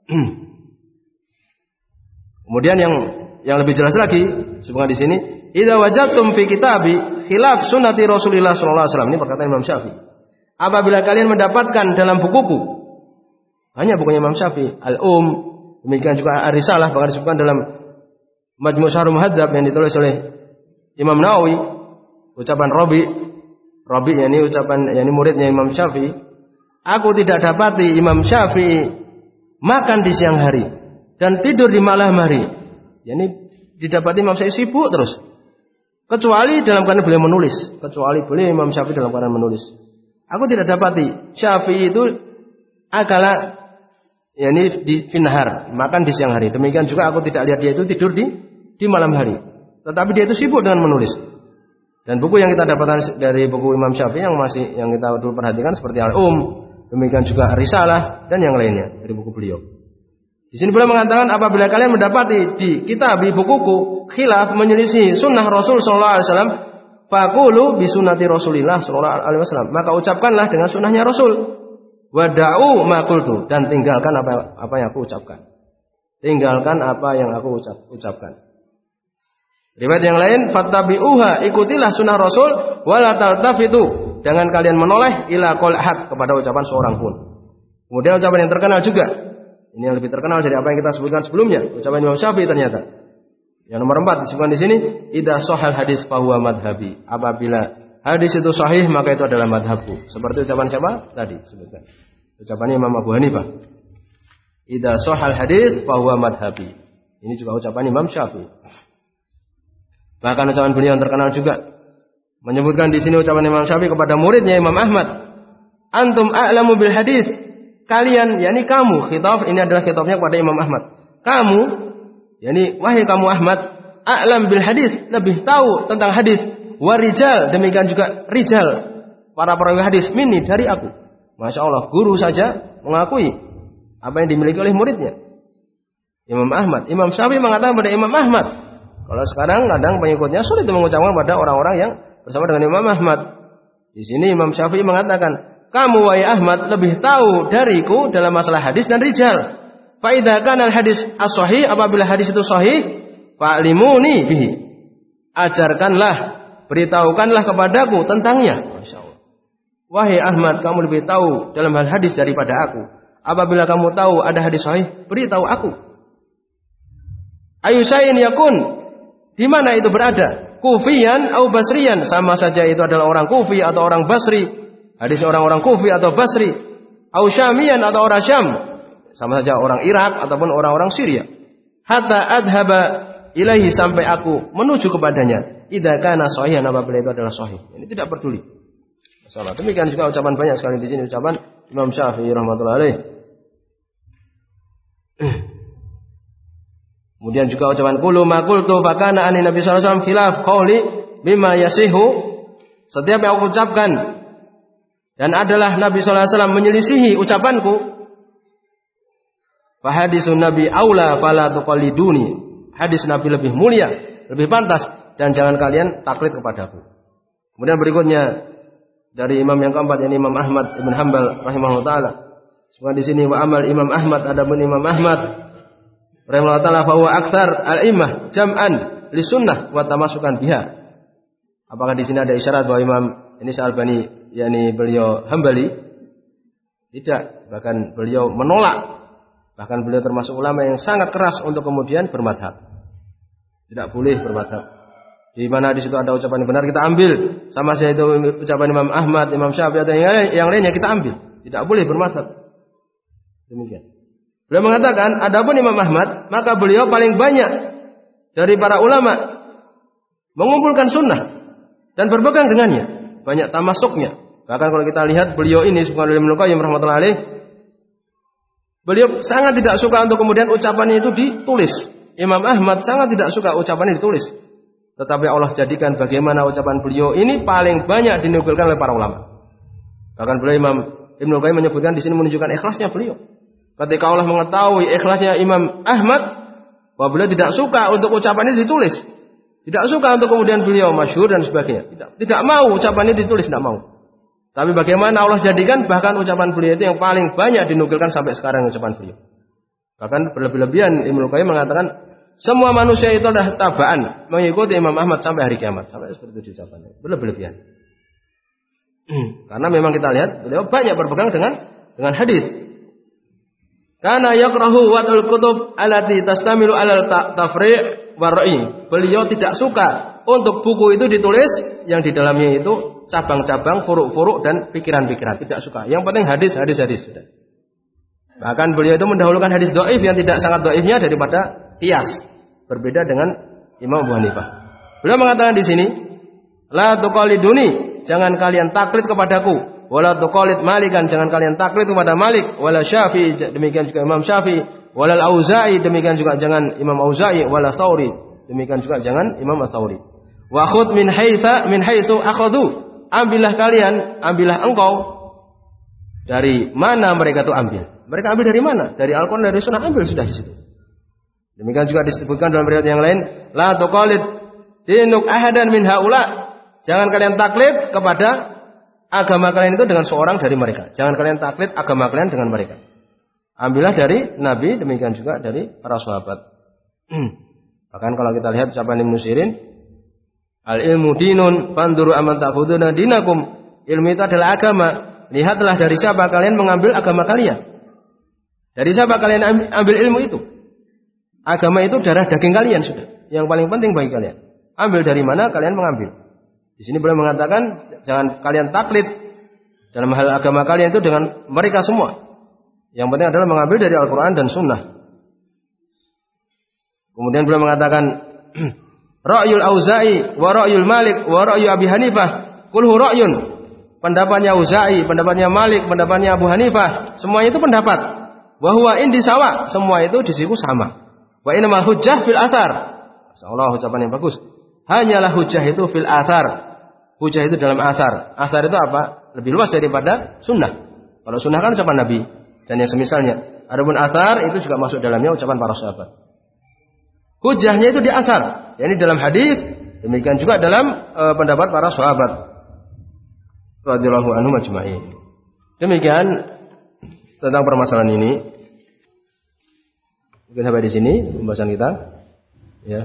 Kemudian yang yang lebih jelas lagi sebutkan di sini, idza wajadtum fi kitabi khilaf sunnati Rasulillah sallallahu alaihi wasallam, ini perkataan Imam Syafi'i. Apabila kalian mendapatkan dalam bukuku, hanya bukunya Imam Syafi'i, Al-Um, demikian juga Ar-Risalah, bahkan disebutkan dalam Majmu' Syarh Muhadzab yang ditulis oleh Imam Nawawi, ucapan Rabi, Rabi yakni ucapan yakni muridnya Imam Syafi'i, aku tidak dapati Imam Syafi'i makan di siang hari dan tidur di malam hari. Yakni didapati Imam Syafi'i sibuk terus. Kecuali dalam keadaan beliau menulis, kecuali beliau Imam Syafi'i dalam keadaan menulis. Aku tidak dapati Syafi'i itu akala yakni di finhar, makan di siang hari. Demikian juga aku tidak lihat dia itu tidur di di malam hari. Tetapi dia itu sibuk dengan menulis. Dan buku yang kita dapatkan dari buku Imam Syafi'i yang masih yang kita dulu perhatikan seperti Al-Um, demikian juga Risalah dan yang lainnya dari buku beliau. Di sini beliau mengatakan, apabila kalian mendapati di kitab di bukuku khilaf menyelisih sunnah Rasul sallallahu alaihi wasallam, faqulu bi sunnati Rasulillah sallallahu alaihi wasallam, maka ucapkanlah dengan sunnahnya Rasul. Wada'u ma qultu, dan tinggalkan apa apa yang aku ucapkan. Tinggalkan apa yang aku ucap, ucapkan. Riwayat yang lain, fattabi'uha, ikutilah sunnah Rasul, wala taltafitu, jangan kalian menoleh ila qaul ahad, kepada ucapan seorang pun. Kemudian ucapan yang terkenal juga, ini yang lebih terkenal dari apa yang kita sebutkan sebelumnya, ucapan Imam Syafi'i ternyata. Yang nomor empat disebutkan di sini, idza shahal hadis fa huwa madhhabi, apabila hadis itu sahih maka itu adalah madhabku. Seperti ucapan siapa? Tadi sebutkan. Ucapannya Imam Abu Hanifah. Idza shahal hadis fa huwa madhhabi. Ini juga ucapan Imam Syafi'i. Bahkan ucapan beliau yang terkenal juga menyebutkan di sini ucapan Imam Syafi'i kepada muridnya Imam Ahmad. Antum a'lamu bil hadis. Kalian, yakni kamu, khitab ini adalah khitabnya kepada Imam Ahmad. Kamu, yakni wahai kamu Ahmad, a'lam bil hadis, lebih tahu tentang hadis. Warijal, demikian juga rijal, para perawi hadis minni, dari aku. Masya Allah, guru saja mengakui apa yang dimiliki oleh muridnya Imam Ahmad. Imam Syafi'i mengatakan pada Imam Ahmad. Kalau sekarang kadang pengikutnya sulit mengucapkan pada orang-orang yang bersama dengan Imam Ahmad. Di sini Imam Syafi'i mengatakan, kamu wahai Ahmad lebih tahu dariku dalam masalah hadis dan rijal. Fa idza kana al hadis as-sahih, apabila hadis itu sahih, fa'limuni bihi, ajarkanlah, beritahukanlah kepadaku tentangnya. Masya Allah. Wahai Ahmad, kamu lebih tahu dalam hal hadis daripada aku. Apabila kamu tahu ada hadis sahih, beritahu aku. Ayu syai'in yakun, di mana itu berada? Kufiyan atau Basriyan, sama saja itu adalah orang Kufi atau orang Basri. Hadis orang-orang Kufi atau Basri. Au Syamiyan atau orang Syam, sama saja orang Irak ataupun orang-orang Syria. Hatta adhaba ilaihi, sampai aku menuju kepadanya. Idza kana sahihan, apabila itu adalah sahih. Ini tidak peduli. Masalah. Demikian juga ucapan banyak sekali di sini, ucapan Imam Syafi'i rahmatullahi alaih. Kemudian juga ucapan qulu ma qultu fa kana an Nabi sallallahu alaihi wasallam khilaf qauli bima yasihu, setiap yang aku ucapkan dan adalah Nabi sallallahu alaihi wasallam menyelisihi ucapanku, fa hadisun Nabi aula fala tuqalliduni, hadis Nabi lebih mulia, lebih pantas, dan jangan kalian taklid kepadaku. Kemudian berikutnya dari imam yang keempat, yakni Imam Ahmad Ibn Hanbal rahimahullah taala. Semoga di sini wa amal Imam Ahmad, adapun Imam Ahmad rahimahullah taala fa huwa aktsar al-immah jam'an li sunnah wa tamasukan biha. Apakah di sini ada isyarat bahwa Imam ini Syalbani yakni beliau Hambali? Tidak, bahkan beliau menolak. Bahkan beliau termasuk ulama yang sangat keras untuk kemudian bermadhab. Tidak boleh bermadhab. Di mana di situ ada ucapan yang benar kita ambil, sama saja itu ucapan Imam Ahmad, Imam Syafi'i atau yang lainnya kita ambil. Tidak boleh bermadhab. Demikian. Beliau mengatakan, adapun Imam Ahmad, maka beliau paling banyak dari para ulama mengumpulkan sunnah dan berpegang dengannya, banyak tamasuknya. Bahkan kalau kita lihat beliau ini subhanallah Ibnu Qayyim rahmatullahi alaih, beliau sangat tidak suka untuk kemudian ucapannya itu ditulis. Imam Ahmad sangat tidak suka ucapannya ditulis. Tetapi Allah jadikan bagaimana ucapan beliau ini paling banyak dinukilkan oleh para ulama. Bahkan beliau Imam Ibnu Qayyim menyebutkan di sini menunjukkan ikhlasnya beliau. Ketika Allah mengetahui ikhlasnya Imam Ahmad, bahwa beliau tidak suka untuk ucapannya ditulis. Tidak suka untuk kemudian beliau masyhur dan sebagainya. Tidak, tidak mau ucapannya ditulis, tidak mau. Tapi bagaimana Allah jadikan bahkan ucapan beliau itu yang paling banyak dinukilkan sampai sekarang ucapan beliau. Bahkan berlebihan Ibnu Qayyim mengatakan semua manusia itu adalah tabaan mengikuti Imam Ahmad sampai hari kiamat. Sampai seperti itu ucapannya. Berlebihan. Karena memang kita lihat beliau banyak berpegang dengan dengan hadis. Karena yakrahu wad'ul kutub allati tastamilu alal tafri' war'i. Beliau tidak suka untuk buku itu ditulis yang di dalamnya itu cabang-cabang, furuk-furuk dan pikiran-pikiran. Tidak suka. Yang penting hadis, hadis, hadis. Sudah. Bahkan beliau itu mendahulukan hadis dhaif yang tidak sangat dhaifnya daripada qiyas. Berbeda dengan Imam Abu Hanifah. Beliau mengatakan di sini, la tuqaliduni, jangan kalian taklid kepadaku. Wala tuqalid Malikan, jangan kalian taklid kepada Malik. Wala Syafi'i, demikian juga Imam Syafi'i. Wala Auza'i, demikian juga jangan Imam Auza'i. Wala Tsauri, demikian juga jangan Imam Tsauri. Wa khudh min haitsa min haitsu akhadhu. Ambillah kalian, ambillah engkau dari mana mereka itu ambil. Mereka ambil dari mana? Dari Al-Qur'an, dari Sunnah, ambil sudah di situ. Demikian juga disebutkan dalam riwayat yang lain, la tuqalid dinuk ahadan min haula. Jangan kalian taklid kepada agama kalian itu dengan seorang dari mereka. Jangan kalian taklid agama kalian dengan mereka. Ambillah dari Nabi, demikian juga dari para sahabat. Bahkan kalau kita lihat ucapan Ibnu Sirin, al ilmu dinun fanduru aman ta'khuduna dinakum. Ilmu itu adalah agama. Lihatlah dari siapa kalian mengambil agama kalian. Dari siapa kalian ambil ilmu itu? Agama itu darah daging kalian sudah. Yang paling penting bagi kalian. Ambil dari mana kalian mengambil. Di sini beliau mengatakan jangan kalian taklid dalam hal agama kalian itu dengan mereka semua. Yang penting adalah mengambil dari Al-Quran dan Sunnah. Kemudian beliau mengatakan Ra'yul Auza'i wa ra'yul Malik wa ra'yu Abi Hanifah kulhu ra'yun. Pendapatnya Auza'i, pendapatnya Malik, pendapatnya Abu Hanifah, semuanya itu pendapat. Wa huwa indi sawa, semua itu di sisiku sama. Wa innamal hujjah fil athar. Masyaallah, ucapan yang bagus. Hanyalah hujjah itu fil athar. Hujjah itu dalam athar. Athar itu apa? Lebih luas daripada sunnah. Kalau sunnah kan ucapan Nabi dan yang semisalnya. Adapun athar itu juga masuk dalamnya ucapan para sahabat. Hujjahnya itu di athar, yakni dalam hadis, demikian juga dalam e, pendapat para sahabat radhiyallahu anhum ajma'in. Demikian tentang permasalahan ini. Mungkin sampai di sini pembahasan kita. Ya.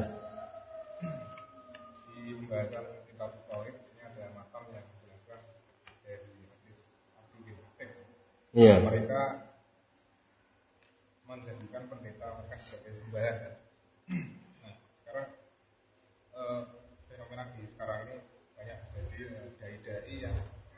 Di pembahasan kitab tauhid ini ada matam yang menjelaskan dari hadis Abi bin Hatim. Iya. Mereka menjadikan pendeta mereka sebagai sembahan. Nah, sekarang eh, fenomena di sekarang ini banyak jadi dai-dai yang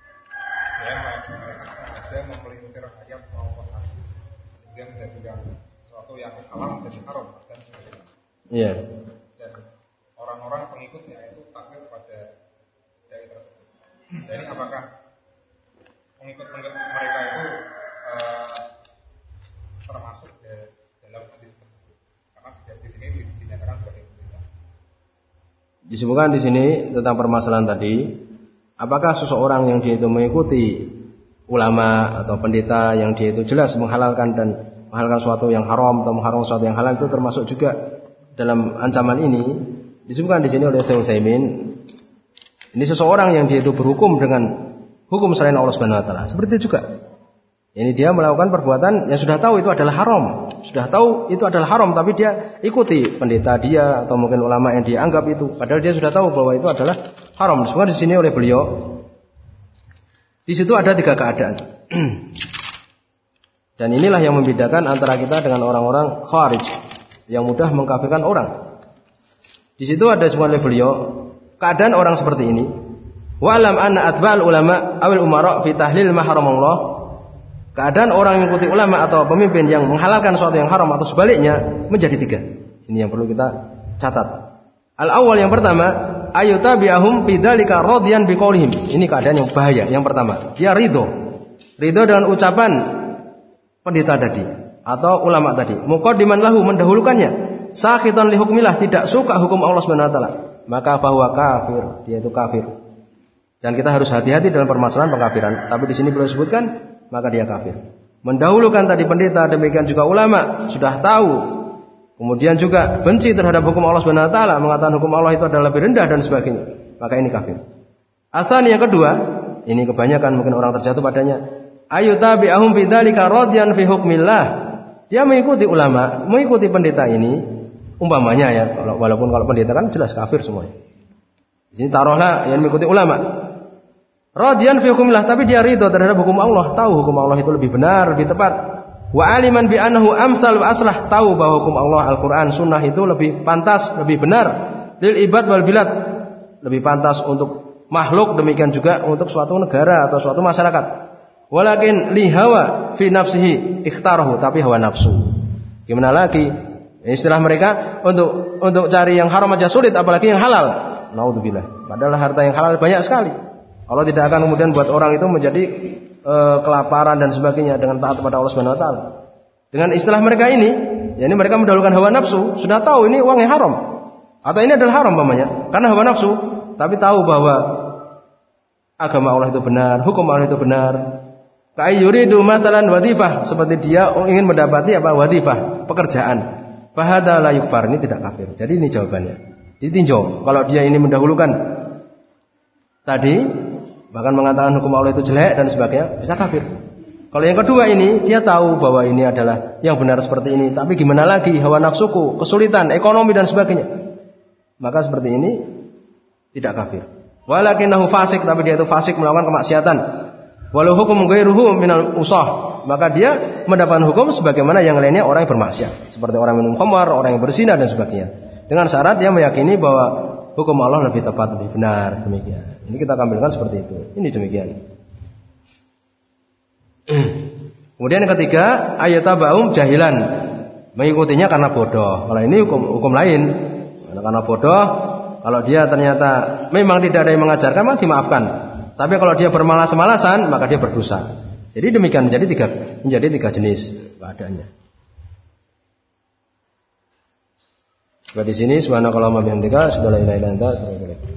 saya memelihara ayat maupun hadis sehingga menjadikan sesuatu yang halal menjadi haram dan sebagainya. Iya. Dan orang-orang pengikutnya itu taklid pada dai tersebut. Jadi apakah pengikut-pengikut mereka itu uh, termasuk de, dalam hadis tersebut? Karena di sini dinyatakan sebagai pendeta. Disebutkan di sini tentang permasalahan tadi, apakah seseorang yang dia itu mengikuti ulama atau pendeta yang dia itu jelas menghalalkan dan menghalalkan sesuatu yang haram atau mengharamkan sesuatu yang halal itu termasuk juga dalam ancaman ini? Disebutkan di sini oleh Syekh Utsaimin, ini seseorang yang dia itu berhukum dengan hukum selain Allah Subhanahu wa taala. Seperti itu juga. Ini dia melakukan perbuatan yang sudah tahu itu adalah haram. Sudah tahu itu adalah haram tapi dia ikuti pendeta dia atau mungkin ulama yang dia anggap itu padahal dia sudah tahu bahwa itu adalah haram. Disebutkan di sini oleh beliau. Di situ ada tiga keadaan. Dan inilah yang membedakan antara kita dengan orang-orang kharij yang mudah mengkafirkan orang. Di situ ada disebutkan oleh beliau keadaan orang seperti ini. Wa alam anna atba'al ulama awil umara fi tahlil ma haramallah. Keadaan orang yang mengikuti ulama atau pemimpin yang menghalalkan sesuatu yang haram atau sebaliknya menjadi tiga. Ini yang perlu kita catat. Al-awwal yang pertama, ayutabi'ahum bidzalika radiyan biqaulihim. Ini keadaan yang bahaya. Yang pertama, dia ridho. Ridho dengan ucapan pendeta tadi atau ulama tadi. Muqaddiman lahu, mendahulukannya. Sakhitan li hukmillah, tidak suka hukum Allah Subhanahu wa taala. Maka bahwa kafir, dia itu kafir. Dan kita harus hati-hati dalam permasalahan pengkafiran. Tapi di sini belum disebutkan, maka dia kafir. Mendahulukan tadi pendeta, demikian juga ulama sudah tahu, kemudian juga benci terhadap hukum Allah Subhanahu wa taala, mengatakan hukum Allah itu adalah lebih rendah dan sebagainya, maka ini kafir. Asal yang kedua, ini kebanyakan mungkin orang terjatuh padanya, ayutabi'ahum bidzalika radyan fi hukmillah. Dia mengikuti ulama, mengikuti pendeta ini, umpamanya ya, walaupun kalau pendeta kan jelas kafir semuanya. Di sini taruhlah yang mengikuti ulama. Radyan fi hukmillah, tapi dia ridho terhadap hukum Allah, tahu hukum Allah itu lebih benar, lebih tepat. Wa aliman bi annahu amsal wa aslah, tahu bahwa hukum Allah Al-Qur'an Sunnah itu lebih pantas, lebih benar lil ibad wal bilad, lebih pantas untuk makhluk, demikian juga untuk suatu negara atau suatu masyarakat. Walakin li hawa fi nafsihi ikhtarahu, tapi hawa nafsu. Gimana lagi? Istilah mereka untuk untuk cari yang haram aja sulit, apalagi yang halal. Naudzubillah. Padahal harta yang halal banyak sekali. Allah tidak akan kemudian buat orang itu menjadi e, kelaparan dan sebagainya dengan taat kepada Allah Subhanahu wa taala. Dengan istilah mereka ini, yakni mereka mendahulukan hawa nafsu, sudah tahu ini uang yang haram atau ini adalah haram umpamanya, karena hawa nafsu, tapi tahu bahwa agama Allah itu benar, hukum Allah itu benar. Ka'ayyuridu masalan wadifah, seperti dia ingin mendapati apa wadifah, pekerjaan. Fahada la yukfar, ini tidak kafir. Jadi ini jawabannya. Ditinjau. Kalau dia ini mendahulukan tadi, bahkan mengatakan hukum Allah itu jelek dan sebagainya, bisa kafir. Kalau yang kedua ini, dia tahu bahwa ini adalah yang benar seperti ini, tapi gimana lagi, hawa nafsuku, kesulitan, ekonomi dan sebagainya, maka seperti ini tidak kafir. Walakinahu fasik, tapi dia itu fasik, melakukan kemaksiatan. Walau hukum ghairuhu minal usah, maka dia mendapatkan hukum sebagaimana yang lainnya orang yang bermaksiat, seperti orang minum khamar, orang yang berzina dan sebagainya. Dengan syarat dia meyakini bahwa hukum Allah lebih tepat, lebih benar, demikian. Ini kita tampilkan seperti itu. Ini demikian. Kemudian yang ketiga, ayatabahum jahilan, mengikutinya karena bodoh. Kalau ini hukum hukum lain, karena bodoh. Kalau dia ternyata memang tidak ada yang mengajarkan, maka dimaafkan. Tapi kalau dia bermalas-malasan, maka dia berdosa. Jadi demikian menjadi tiga menjadi tiga jenis keadaannya. Di sini subhanakallahumma bihamdika asyhadu an la ilaha illa anta astaghfiruka wa atubu ilaik.